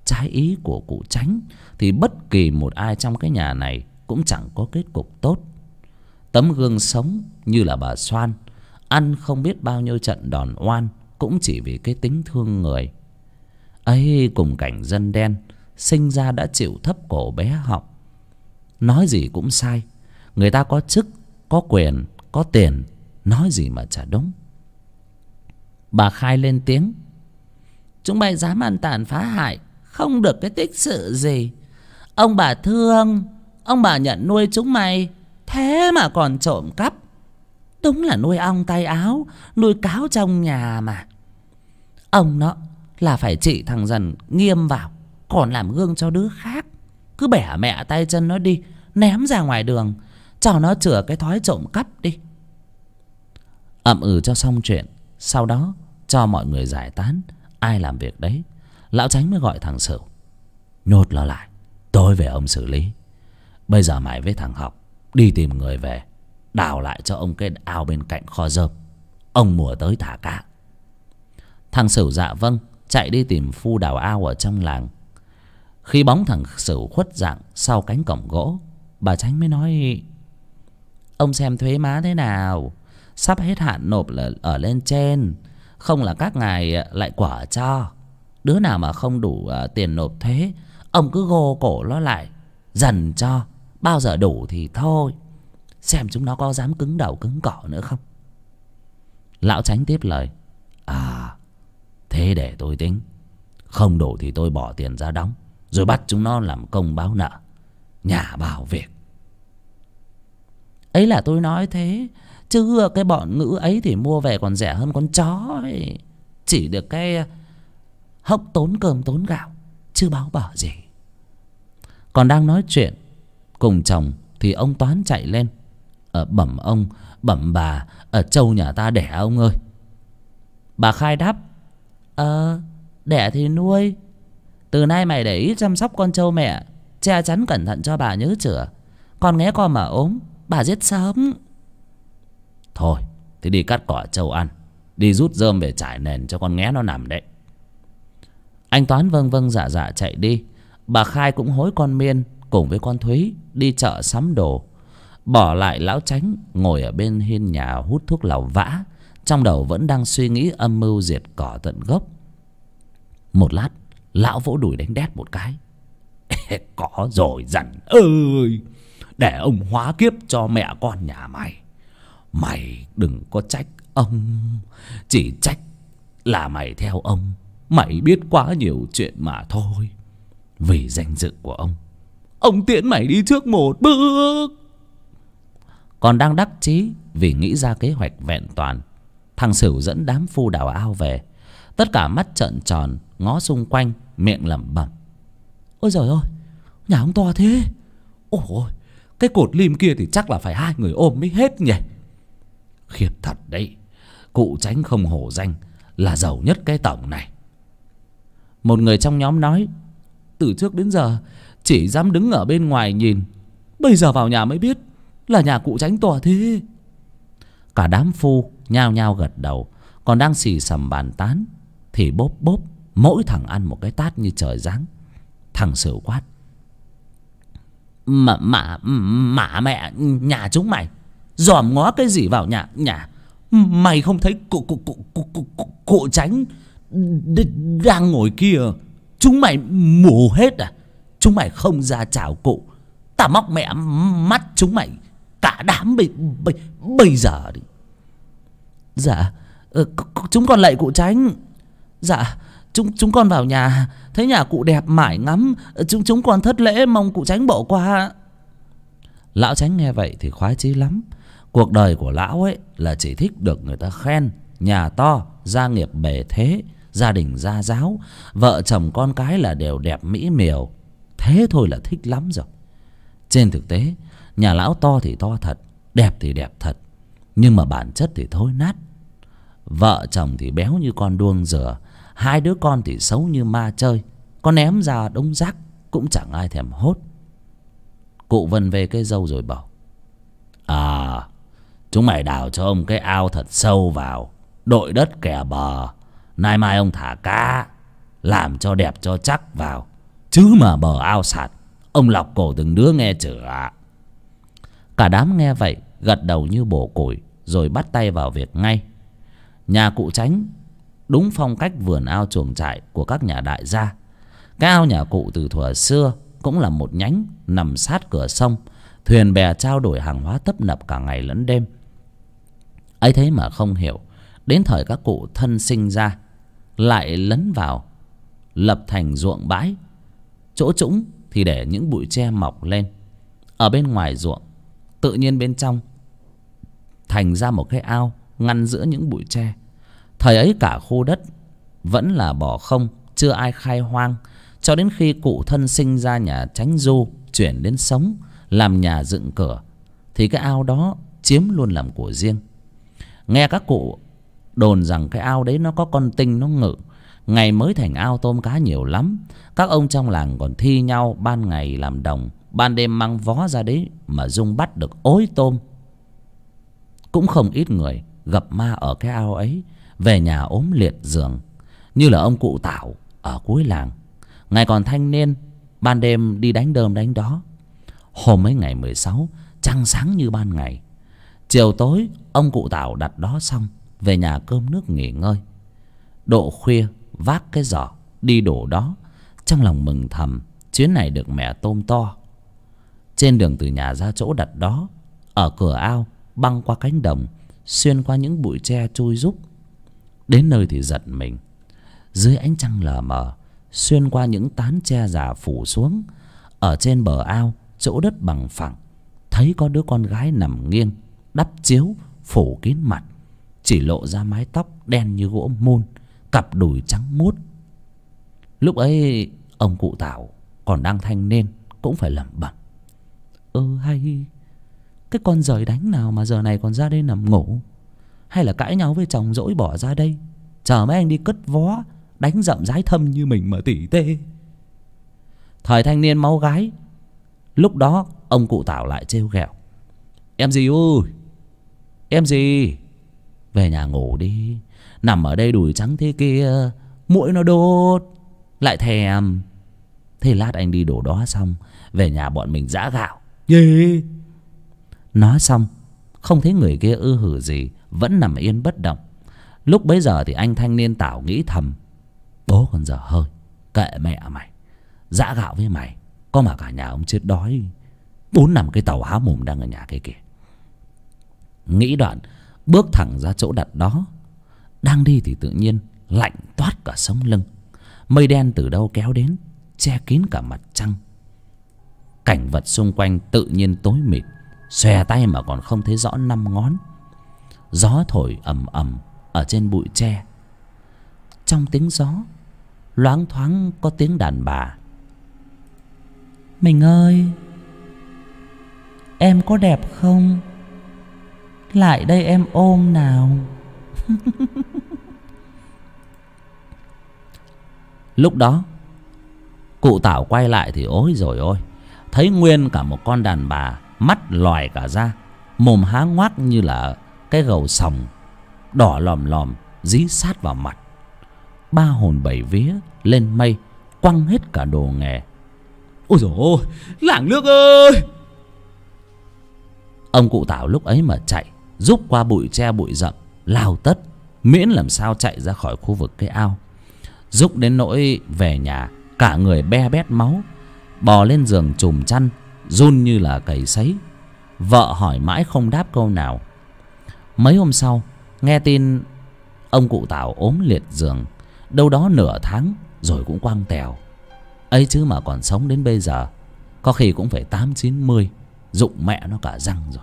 trái ý của cụ Chánh thì bất kỳ một ai trong cái nhà này cũng chẳng có kết cục tốt. Tấm gương sống như là bà Xoan, ăn không biết bao nhiêu trận đòn oan cũng chỉ vì cái tính thương người ấy. Cùng cảnh dân đen, sinh ra đã chịu thấp cổ bé họng, nói gì cũng sai. Người ta có chức, có quyền, có tiền, nói gì mà chả đúng. Bà Khai lên tiếng: chúng mày dám ăn tàn phá hại, không được cái tích sự gì. Ông bà thương, ông bà nhận nuôi chúng mày, thế mà còn trộm cắp. Đúng là nuôi ong tay áo, nuôi cáo trong nhà mà. Ông nó là phải trị thằng Dần nghiêm vào, còn làm gương cho đứa khác. Cứ bẻ mẹ tay chân nó đi, ném ra ngoài đường, cho nó chừa cái thói trộm cắp đi. Ậm ừ cho xong chuyện, sau đó cho mọi người giải tán, ai làm việc đấy. Lão Chánh mới gọi thằng Sửu: nhốt nó lại, tôi về ông xử lý. Bây giờ mày với thằng Học đi tìm người về, đào lại cho ông cái ao bên cạnh kho rơm. Ông mùa tới thả cá. Thằng Sửu dạ vâng, chạy đi tìm phu đào ao ở trong làng. Khi bóng thằng Sửu khuất dạng sau cánh cổng gỗ, bà Chánh mới nói: ông xem thuế má thế nào, sắp hết hạn nộp là ở lên trên, không là các ngài lại quả cho. Đứa nào mà không đủ tiền nộp thuế, ông cứ gô cổ nó lại, dần cho, bao giờ đủ thì thôi. Xem chúng nó có dám cứng đầu cứng cỏ nữa không. Lão Chánh tiếp lời: à, thế để tôi tính. Không đủ thì tôi bỏ tiền ra đóng, rồi bắt chúng nó làm công báo nợ, nhà bảo việc. Ấy là tôi nói thế, chứ cái bọn ngữ ấy thì mua về còn rẻ hơn con chó ấy. Chỉ được cái hốc tốn cơm tốn gạo, chứ báo bở gì. Còn đang nói chuyện cùng chồng thì ông Toán chạy lên: bẩm ông, bẩm bà, ở trâu nhà ta đẻ ông ơi. Bà Khai đáp: đẻ thì nuôi. Từ nay mày để ý chăm sóc con trâu mẹ, che chắn cẩn thận cho bà nhớ chửa. Con nghé con mà ốm, bà giết sớm. Thôi thì đi cắt cỏ trâu ăn, đi rút rơm về trải nền cho con nghé nó nằm đấy. Anh Toán vâng vâng dạ dạ chạy đi. Bà Khai cũng hối con Miên cùng với con Thúy đi chợ sắm đồ, bỏ lại lão Chánh ngồi ở bên hiên nhà hút thuốc lào vã, trong đầu vẫn đang suy nghĩ âm mưu diệt cỏ tận gốc. Một lát, lão vỗ đùi đánh đét một cái: có rồi Dần ơi, để ông hóa kiếp cho mẹ con nhà mày. Mày đừng có trách ông, chỉ trách là mày theo ông, mày biết quá nhiều chuyện mà thôi. Vì danh dự của ông tiễn mày đi trước một bước. Còn đang đắc chí vì nghĩ ra kế hoạch vẹn toàn, thằng Sửu dẫn đám phu đào ao về. Tất cả mắt trợn tròn ngó xung quanh, miệng lẩm bẩm: ôi giời ơi, nhà ông to thế. Ôi, cái cột lim kia thì chắc là phải 2 người ôm mới hết nhỉ. Khiếp thật đấy, cụ Chánh không hổ danh là giàu nhất cái tổng này. Một người trong nhóm nói: từ trước đến giờ chỉ dám đứng ở bên ngoài nhìn, bây giờ vào nhà mới biết là nhà cụ Chánh to thế. Cả đám phu nhao nhao gật đầu. Còn đang xì xầm bàn tán thì bốp bốp, mỗi thằng ăn một cái tát như trời giáng. Thằng Sửu quát: Mả mẹ nhà chúng mày dòm ngó cái gì vào nhà. Mày không thấy cụ Chánh đang ngồi kia, chúng mày mù hết à? Chúng mày không ra chào cụ, tao móc mẹ mắt chúng mày cả đám bây giờ đi. Dạ, chúng con lạy cụ Chánh. Dạ, chúng con vào nhà thấy nhà cụ đẹp mải ngắm, chúng con thất lễ, mong cụ Chánh bỏ qua. Lão Chánh nghe vậy thì khoái chí lắm. Cuộc đời của lão ấy là chỉ thích được người ta khen, nhà to, gia nghiệp bề thế, gia đình gia giáo, vợ chồng con cái là đều đẹp mỹ miều. Thế thôi là thích lắm rồi. Trên thực tế, nhà lão to thì to thật, đẹp thì đẹp thật, nhưng mà bản chất thì thối nát. Vợ chồng thì béo như con đuông dừa, 2 đứa con thì xấu như ma chơi, có ném ra đống rác cũng chẳng ai thèm hốt. Cụ vân về cây dâu rồi bảo: à, chúng mày đào cho ông cái ao thật sâu vào, đội đất kè bờ, nay mai ông thả cá, làm cho đẹp cho chắc vào, Chứ mà bờ ao sạt, ông lọc cổ từng đứa nghe chưa? Cả đám nghe vậy gật đầu như bổ củi, rồi bắt tay vào việc ngay. Nhà cụ Chánh đúng phong cách vườn ao chuồng trại của các nhà đại gia. Cái ao nhà cụ từ thuở xưa cũng là một nhánh nằm sát cửa sông, thuyền bè trao đổi hàng hóa tấp nập cả ngày lẫn đêm. ấy thế mà không hiểu, đến thời các cụ thân sinh ra lại lấn vào lập thành ruộng bãi. Chỗ trũng thì để những bụi tre mọc lên ở bên ngoài ruộng, tự nhiên bên trong thành ra một cái ao ngăn giữa những bụi tre. Thời ấy cả khu đất vẫn là bỏ không, chưa ai khai hoang, cho đến khi cụ thân sinh ra nhà Chánh Du chuyển đến sống, làm nhà dựng cửa, thì cái ao đó chiếm luôn làm của riêng. Nghe các cụ đồn rằng cái ao đấy nó có con tinh nó ngự, ngày mới thành ao tôm cá nhiều lắm. Các ông trong làng còn thi nhau ban ngày làm đồng, ban đêm mang vó ra đấy mà Dung bắt được ối tôm. Cũng không ít người gặp ma ở cái ao ấy, về nhà ốm liệt giường, như là ông cụ Tảo ở cuối làng. Ngày còn thanh niên, ban đêm đi đánh đơm đánh đó. Hôm ấy ngày 16, trăng sáng như ban ngày. Chiều tối ông cụ Tảo đặt đó xong, về nhà cơm nước nghỉ ngơi. Độ khuya vác cái giỏ đi đổ đó, trong lòng mừng thầm chuyến này được mẻ tôm to. Trên đường từ nhà ra chỗ đặt đó, ở cửa ao băng qua cánh đồng, xuyên qua những bụi tre chui rúc. Đến nơi thì giật mình, dưới ánh trăng lờ mờ, xuyên qua những tán tre già phủ xuống, ở trên bờ ao chỗ đất bằng phẳng, thấy có đứa con gái nằm nghiêng, đắp chiếu phủ kín mặt, chỉ lộ ra mái tóc đen như gỗ mun, cặp đùi trắng muốt. Lúc ấy ông cụ Tảo còn đang thanh niên, cũng phải lẩm bẩm: hay cái con giời đánh nào mà giờ này còn ra đây nằm ngủ, hay là cãi nhau với chồng dỗi bỏ ra đây chờ mấy anh đi cất vó đánh dậm dái thâm như mình mà tỉ tê. Thời thanh niên máu gái, lúc đó ông cụ Tảo lại trêu ghẹo: em gì ơi, em gì, về nhà ngủ đi, nằm ở đây đùi trắng thế kia muỗi nó đốt lại thèm. Thế lát anh đi đổ đó xong, về nhà bọn mình giã gạo. Gì? Nói xong không thấy người kia ư hử gì, vẫn nằm yên bất động. Lúc bấy giờ thì anh thanh niên Tảo nghĩ thầm: bố còn dở hơi, kệ mẹ mày, giã gạo với mày có mà cả nhà ông chết đói 4-5 cái tàu há mồm đang ở nhà kia kìa. Nghĩ đoạn bước thẳng ra chỗ đặt đó. Đang đi thì tự nhiên lạnh toát cả sống lưng. Mây đen từ đâu kéo đến, che kín cả mặt trăng. Cảnh vật xung quanh tự nhiên tối mịt, xòe tay mà còn không thấy rõ 5 ngón. Gió thổi ầm ầm ở trên bụi tre. Trong tiếng gió loáng thoáng có tiếng đàn bà: mình ơi, em có đẹp không? Lại đây em ôm nào. Lúc đó cụ Tảo quay lại thì ối rồi ôi, thấy nguyên cả một con đàn bà, mắt lòi cả ra, mồm há ngoác như là cái gầu sòng, đỏ lòm lòm dí sát vào mặt. Ba hồn bảy vía lên mây, quăng hết cả đồ nghề. Ôi dồi ôi, làng nước ơi! Ông cụ Tảo lúc ấy mà chạy, rúc qua bụi tre bụi rậm, lao tất, miễn làm sao chạy ra khỏi khu vực cái ao. Rúc đến nỗi về nhà cả người be bét máu, bò lên giường chùm chăn, run như là cầy sấy. Vợ hỏi mãi không đáp câu nào. Mấy hôm sau nghe tin ông cụ Tảo ốm liệt giường, đâu đó nửa tháng rồi cũng quăng tèo. Ấy chứ mà còn sống đến bây giờ, có khi cũng phải 8-90, rụng mẹ nó cả răng rồi.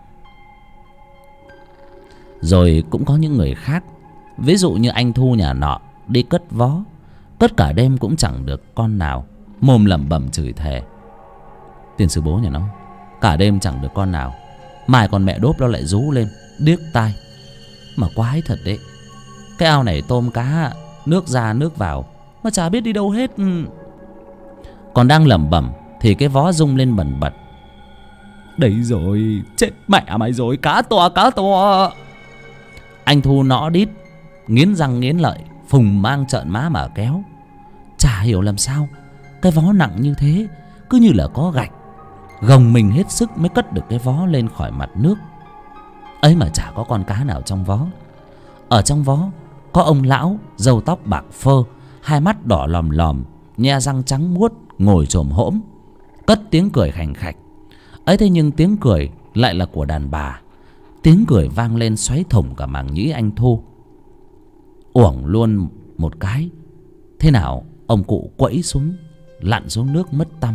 Rồi cũng có những người khác, ví dụ như anh Thu nhà nọ, đi cất vó, cất cả đêm cũng chẳng được con nào, mồm lẩm bẩm chửi thề: tiền sư bố nhà nó, cả đêm chẳng được con nào, mai còn mẹ đốp nó lại rú lên điếc tai. Mà quái thật đấy, cái ao này tôm cá nước ra nước vào mà chả biết đi đâu hết. Còn đang lẩm bẩm thì cái vó rung lên bần bật: đấy rồi, chết mẹ mày rồi, cá to cá to. Anh Thu nõ đít, nghiến răng nghiến lợi, phùng mang trợn má mà kéo. Chả hiểu làm sao Cái vó nặng như thế, cứ như là có gạch, gồng mình hết sức mới cất được cái vó lên khỏi mặt nước. Ấy mà chả có con cá nào trong vó. Ở trong vó có ông lão râu tóc bạc phơ, hai mắt đỏ lòm lòm, nhe răng trắng muốt, ngồi chồm hổm, cất tiếng cười khành khạch. Ấy thế nhưng tiếng cười lại là của đàn bà. Tiếng cười vang lên xoáy thủng cả màng nhĩ anh Thu. Uổng luôn một cái. Thế nào ông cụ quẫy xuống, lặn xuống nước mất tăm.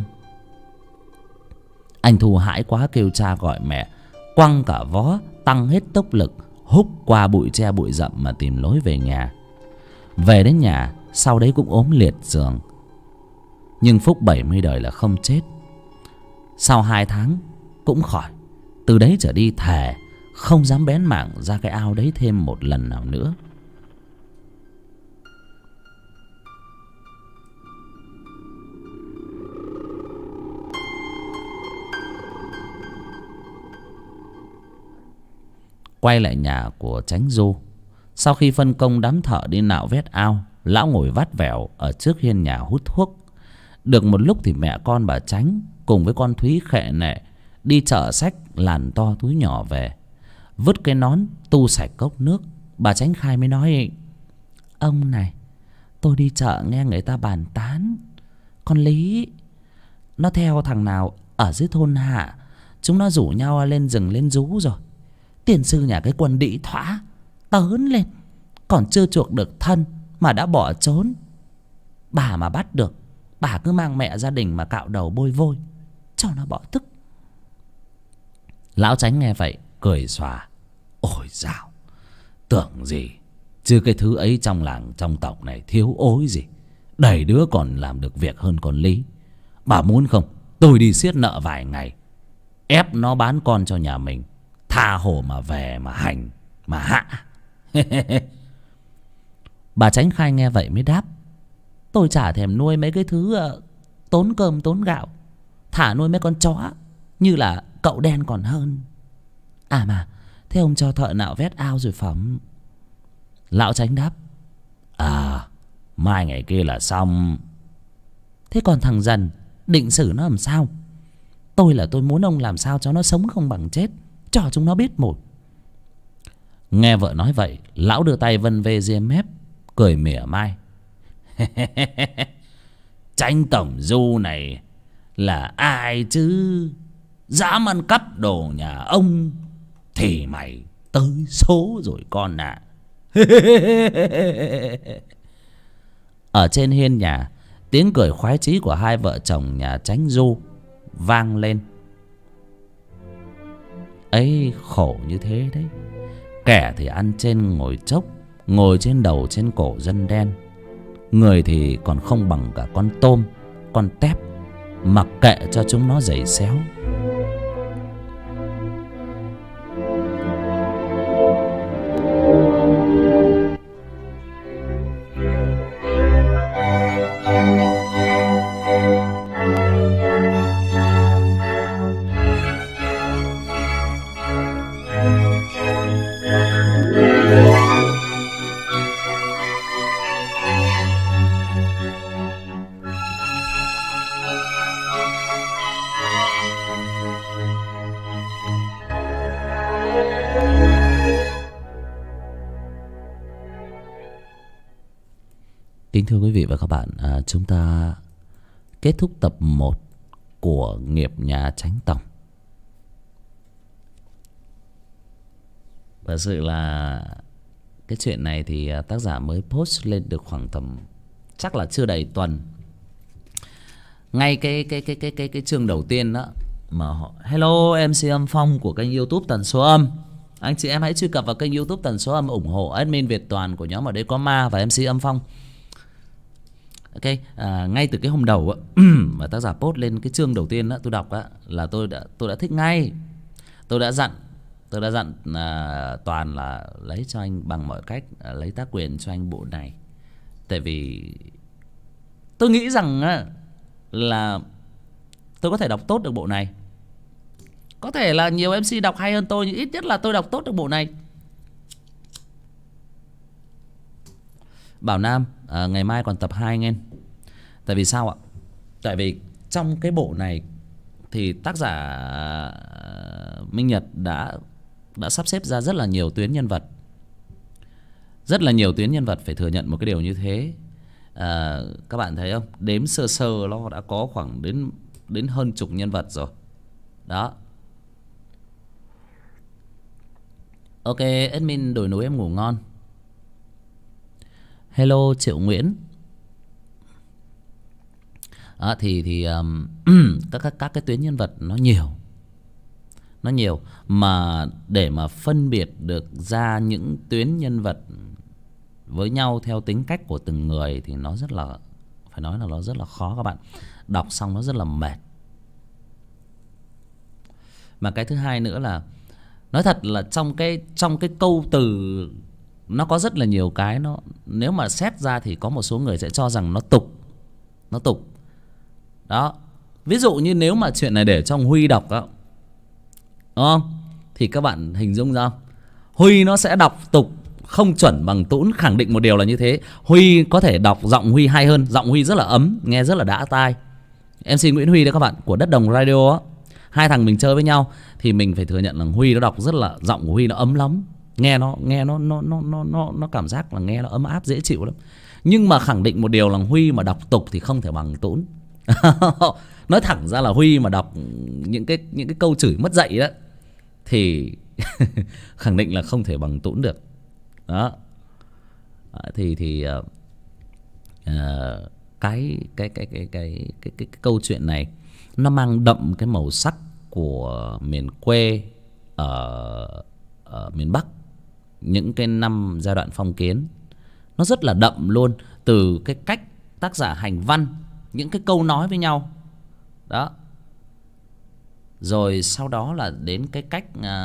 Anh Thu hãi quá kêu cha gọi mẹ, quăng cả vó, tăng hết tốc lực, húc qua bụi tre bụi rậm mà tìm lối về nhà. Về đến nhà, sau đấy cũng ốm liệt giường. Nhưng phúc 70 đời là không chết. Sau 2 tháng cũng khỏi. Từ đấy trở đi thề không dám bén mảng ra cái ao đấy thêm một lần nào nữa. Quay lại nhà của Chánh Du. Sau khi phân công đám thợ đi nạo vét ao, lão ngồi vắt vẻo ở trước hiên nhà hút thuốc. Được một lúc thì mẹ con bà Chánh cùng với con Thúy khệ nệ đi chợ xách làn to túi nhỏ về. Vứt cái nón, tu sạch cốc nước, bà Chánh Khai mới nói: "Ông này, tôi đi chợ nghe người ta bàn tán, con Lý nó theo thằng nào ở dưới thôn Hạ, chúng nó rủ nhau lên rừng lên rú rồi. Tiền sư nhà cái quân đĩ thỏa tớn lên, còn chưa chuộc được thân mà đã bỏ trốn. Bà mà bắt được, bà cứ mang mẹ gia đình mà cạo đầu bôi vôi cho nó bỏ tức." Lão Chánh nghe vậy cười xòa: "Ôi dào, tưởng gì, chứ cái thứ ấy trong làng trong tộc này thiếu ối gì. Đầy đứa còn làm được việc hơn con Lý. Bà muốn không, tôi đi siết nợ vài ngày, ép nó bán con cho nhà mình, tha hồ mà về mà hành mà hạ." Bà Chánh Khai nghe vậy mới đáp: "Tôi chả thèm nuôi mấy cái thứ tốn cơm tốn gạo, thả nuôi mấy con chó như là cậu đen còn hơn. À mà, thế ông cho thợ nạo vét ao rồi phẩm?" Lão Chánh đáp: "À, mai ngày kia là xong." "Thế còn thằng Dần, định xử nó làm sao?" Tôi muốn ông làm sao cho nó sống không bằng chết, cho chúng nó biết một." Nghe vợ nói vậy, lão đưa tay vân vê ria mép, cười mỉa mai: "Chánh tổng Du này là ai chứ, dám ăn cắp đồ nhà ông thì mày tới số rồi con ạ." Ở trên hiên nhà, tiếng cười khoái chí của hai vợ chồng nhà Chánh Du vang lên. Ấy khổ như thế đấy. Kẻ thì ăn trên ngồi chốc, ngồi trên đầu trên cổ dân đen. Người thì còn không bằng cả con tôm, con tép, mặc kệ cho chúng nó giày xéo. Kính thưa quý vị và các bạn, chúng ta kết thúc tập 1 của Nghiệp Nhà Chánh Tổng. Thật sự là cái chuyện này thì tác giả mới post lên được khoảng tầm chắc là chưa đầy tuần. Ngay cái chương đầu tiên đó mà họ: "Hello, MC Âm Phong của kênh YouTube Tần Số Âm. Anh chị em hãy truy cập vào kênh YouTube Tần Số Âm, ủng hộ admin Việt Toàn của nhóm Ở Đây Có Ma và MC Âm Phong." Ok, ngay từ cái hôm đầu mà tác giả post lên cái chương đầu tiên đó, tôi đọc là tôi đã thích ngay. Tôi đã dặn Toàn là lấy cho anh bằng mọi cách, lấy tác quyền cho anh bộ này. Tại vì tôi nghĩ rằng là tôi có thể đọc tốt được bộ này. Có thể là nhiều MC đọc hay hơn tôi, nhưng ít nhất là tôi đọc tốt được bộ này. Bảo Nam, ngày mai còn tập 2 nghe. Tại vì sao ạ? Tại vì trong cái bộ này thì tác giả Minh Nhật đã sắp xếp ra rất là nhiều tuyến nhân vật. Rất là nhiều tuyến nhân vật, phải thừa nhận một cái điều như thế. Các bạn thấy không? Đếm sơ sơ nó đã có khoảng đến hơn chục nhân vật rồi. Đó. Ok, admin đồi núi em ngủ ngon. Hello Triệu Nguyễn. Các cái tuyến nhân vật nó nhiều mà để mà phân biệt được ra những tuyến nhân vật với nhau theo tính cách của từng người thì nó rất là, phải nói là nó rất là khó các bạn. Đọc xong nó rất là mệt. Mà cái thứ hai nữa là nói thật là trong cái câu từ nó có rất là nhiều cái, nó nếu mà xét ra thì có một số người sẽ cho rằng nó tục. Đó. Ví dụ như nếu mà chuyện này để cho Huy đọc đó, đúng không? Thì các bạn hình dung ra không? Huy nó sẽ đọc tục, không chuẩn bằng Tũn. Khẳng định một điều là như thế. Huy có thể đọc, giọng Huy hay hơn. Giọng Huy rất là ấm, nghe rất là đã tai. MC Nguyễn Huy đó các bạn, của Đất Đồng Radio á. Hai thằng mình chơi với nhau thì mình phải thừa nhận là Huy nó đọc rất là, giọng của Huy nó ấm lắm. Nghe nó cảm giác là nghe nó ấm áp dễ chịu lắm. Nhưng mà khẳng định một điều là Huy mà đọc tục thì không thể bằng Tũn. Nói thẳng ra là Huy mà đọc những cái câu chửi mất dạy đó thì khẳng định là không thể bằng Tũn được. Đó. Cái câu chuyện này nó mang đậm cái màu sắc của miền quê ở miền Bắc những cái năm giai đoạn phong kiến. Nó rất là đậm luôn, từ cái cách tác giả hành văn, những cái câu nói với nhau đó, rồi sau đó là đến cái cách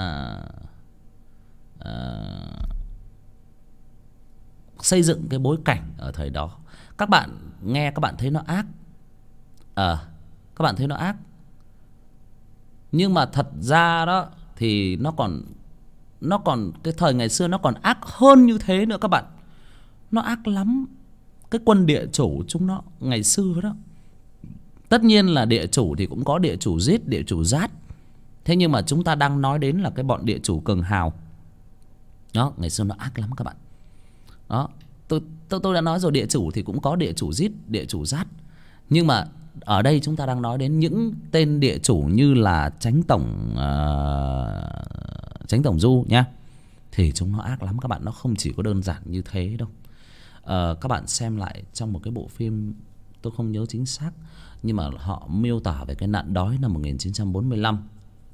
xây dựng cái bối cảnh ở thời đó. Các bạn nghe các bạn thấy nó ác, các bạn thấy nó ác, nhưng mà thật ra đó thì nó còn cái thời ngày xưa nó còn ác hơn như thế nữa các bạn. Nó ác lắm. Cái quân địa chủ chúng nó ngày xưa đó, tất nhiên là địa chủ thì cũng có địa chủ giết, địa chủ giát. Thế nhưng mà chúng ta đang nói đến là cái bọn địa chủ cường hào đó, ngày xưa nó ác lắm các bạn. Đó, tôi đã nói rồi, địa chủ thì cũng có địa chủ giết, địa chủ giát. Nhưng mà ở đây chúng ta đang nói đến những tên địa chủ như là Chánh Tổng Du nhá, thì chúng nó ác lắm các bạn. Nó không chỉ có đơn giản như thế đâu. Các bạn xem lại trong một cái bộ phim, tôi không nhớ chính xác, nhưng mà họ miêu tả về cái nạn đói năm 1945.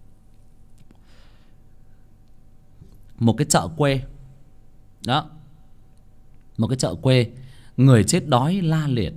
Một cái chợ quê đó, một cái chợ quê, người chết đói la liệt.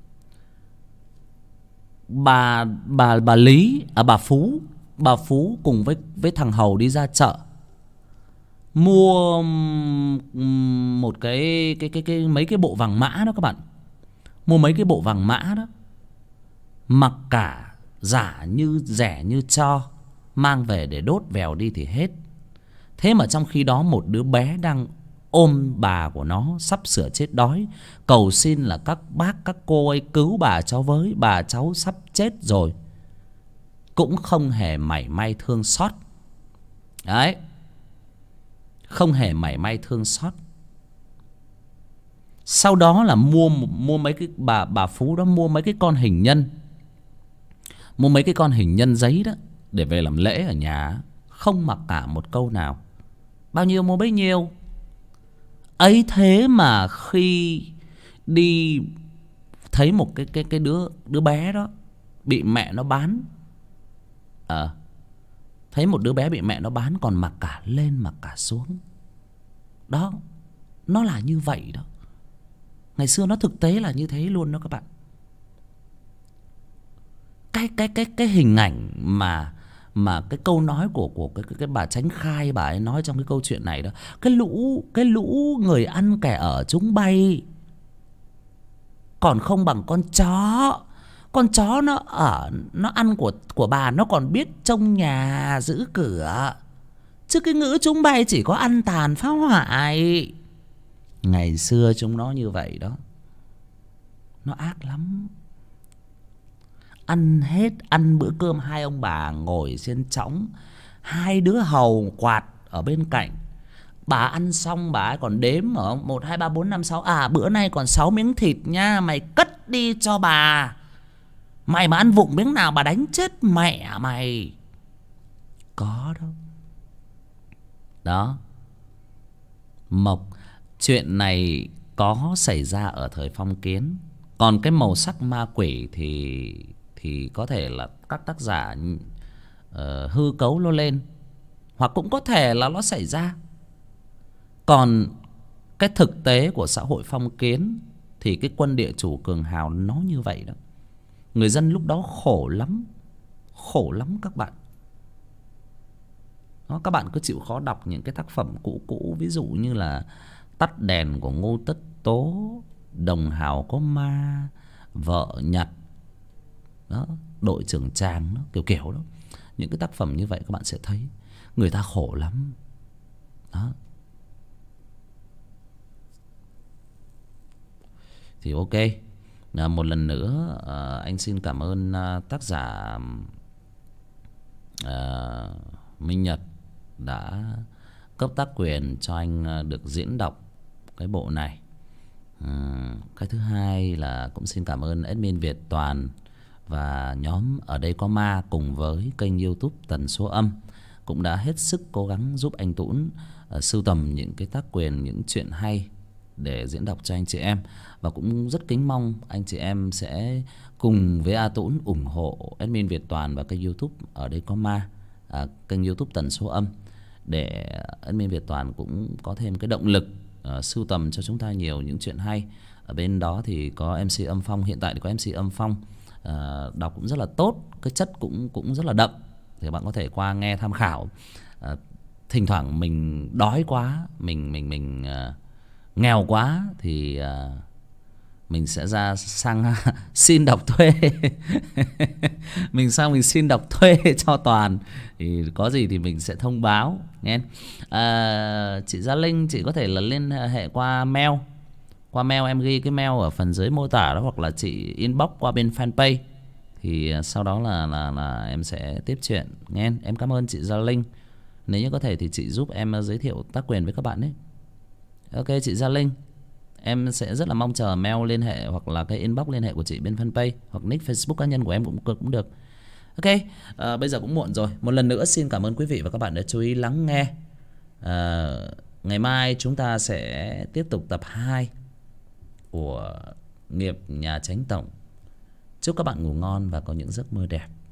Bà Lý, bà Phú cùng với thằng Hầu đi ra chợ mua một cái mấy cái bộ vàng mã đó các bạn. Mua mấy cái bộ vàng mã đó, mặc cả giả như rẻ như cho, mang về để đốt vèo đi thì hết. Thế mà trong khi đó một đứa bé đang ôm bà của nó sắp sửa chết đói, cầu xin là các bác các cô ấy cứu bà cháu với, bà cháu sắp chết rồi, cũng không hề mảy may thương xót. Đấy, không hề mảy may thương xót. Sau đó là mua mấy cái bà Phú đó mua mấy cái con hình nhân, mua mấy cái con hình nhân giấy đó để về làm lễ ở nhà, không mặc cả một câu nào. Bao nhiêu mua bấy nhiêu. Ấy thế mà khi đi thấy một cái đứa bé đó bị mẹ nó bán, thấy một đứa bé bị mẹ nó bán còn mặc cả lên mặc cả xuống. Đó, nó là như vậy đó. Ngày xưa nó thực tế là như thế luôn đó các bạn. Cái hình ảnh mà cái câu nói của cái bà Chánh Khai, bà ấy nói trong cái câu chuyện này đó, cái lũ người ăn kẻ ở chúng bay còn không bằng con chó. Con chó nó ở nó ăn của bà, nó còn biết trông nhà giữ cửa, chứ cái ngữ chúng bay chỉ có ăn tàn phá hoại. Ngày xưa chúng nó như vậy đó. Nó ác lắm. Ăn hết, ăn bữa cơm hai ông bà ngồi trên chõng, hai đứa hầu quạt ở bên cạnh. Bà ăn xong bà ấy còn đếm ở 1, 2, 3, 4, 5, 6. À bữa nay còn 6 miếng thịt nha, mày cất đi cho bà. Mày mà ăn vụng miếng nào bà đánh chết mẹ mày. Có đâu. Đó. Mộc, chuyện này có xảy ra ở thời phong kiến. Còn cái màu sắc ma quỷ thì có thể là các tác giả hư cấu nó lên, hoặc cũng có thể là nó xảy ra. Còn cái thực tế của xã hội phong kiến thì cái quân địa chủ cường hào nó như vậy đó. Người dân lúc đó khổ lắm các bạn. Đó, các bạn cứ chịu khó đọc những cái tác phẩm cũ cũ, ví dụ như là Tắt đèn của Ngô Tất Tố, Đồng Hào có ma, Vợ Nhặt, đó, Đội trưởng Tràng đó, kiểu kiểu đó. Những cái tác phẩm như vậy các bạn sẽ thấy người ta khổ lắm. Đó. Thì ok. Một lần nữa anh xin cảm ơn tác giả Minh Nhật đã cấp tác quyền cho anh được diễn đọc cái bộ này. Cái thứ hai là cũng xin cảm ơn admin Việt Toàn và nhóm Ở Đây Có Ma cùng với kênh YouTube Tần Số Âm cũng đã hết sức cố gắng giúp anh Tũn sưu tầm những cái tác quyền, những chuyện hay để diễn đọc cho anh chị em. Và cũng rất kính mong anh chị em sẽ cùng với A Tũn ủng hộ admin Việt Toàn và kênh YouTube Ở Đây Có Ma, kênh YouTube Tần Số Âm, để admin Việt Toàn cũng có thêm cái động lực sưu tầm cho chúng ta nhiều những chuyện hay. Ở bên đó thì có MC Âm Phong, hiện tại thì có MC Âm Phong đọc cũng rất là tốt, cái chất cũng rất là đậm, thì bạn có thể qua nghe tham khảo. Thỉnh thoảng mình đói quá, mình nghèo quá thì mình sẽ ra sang xin đọc thuê. Mình xin đọc thuê cho Toàn, thì có gì thì mình sẽ thông báo nghe. Chị Gia Linh, chị có thể là liên hệ qua mail. Qua mail em ghi cái mail ở phần dưới mô tả đó, hoặc là chị inbox qua bên fanpage, thì sau đó là em sẽ tiếp chuyện nghe. Em cảm ơn chị Gia Linh. Nếu như có thể thì chị giúp em giới thiệu tác quyền với các bạn đấy. Ok chị Gia Linh, em sẽ rất là mong chờ mail liên hệ hoặc là cái inbox liên hệ của chị bên fanpage hoặc nick Facebook cá nhân của em cũng được. Ok, bây giờ cũng muộn rồi. Một lần nữa xin cảm ơn quý vị và các bạn đã chú ý lắng nghe. Ngày mai chúng ta sẽ tiếp tục tập 2 của Nghiệp Nhà Chánh Tổng. Chúc các bạn ngủ ngon và có những giấc mơ đẹp.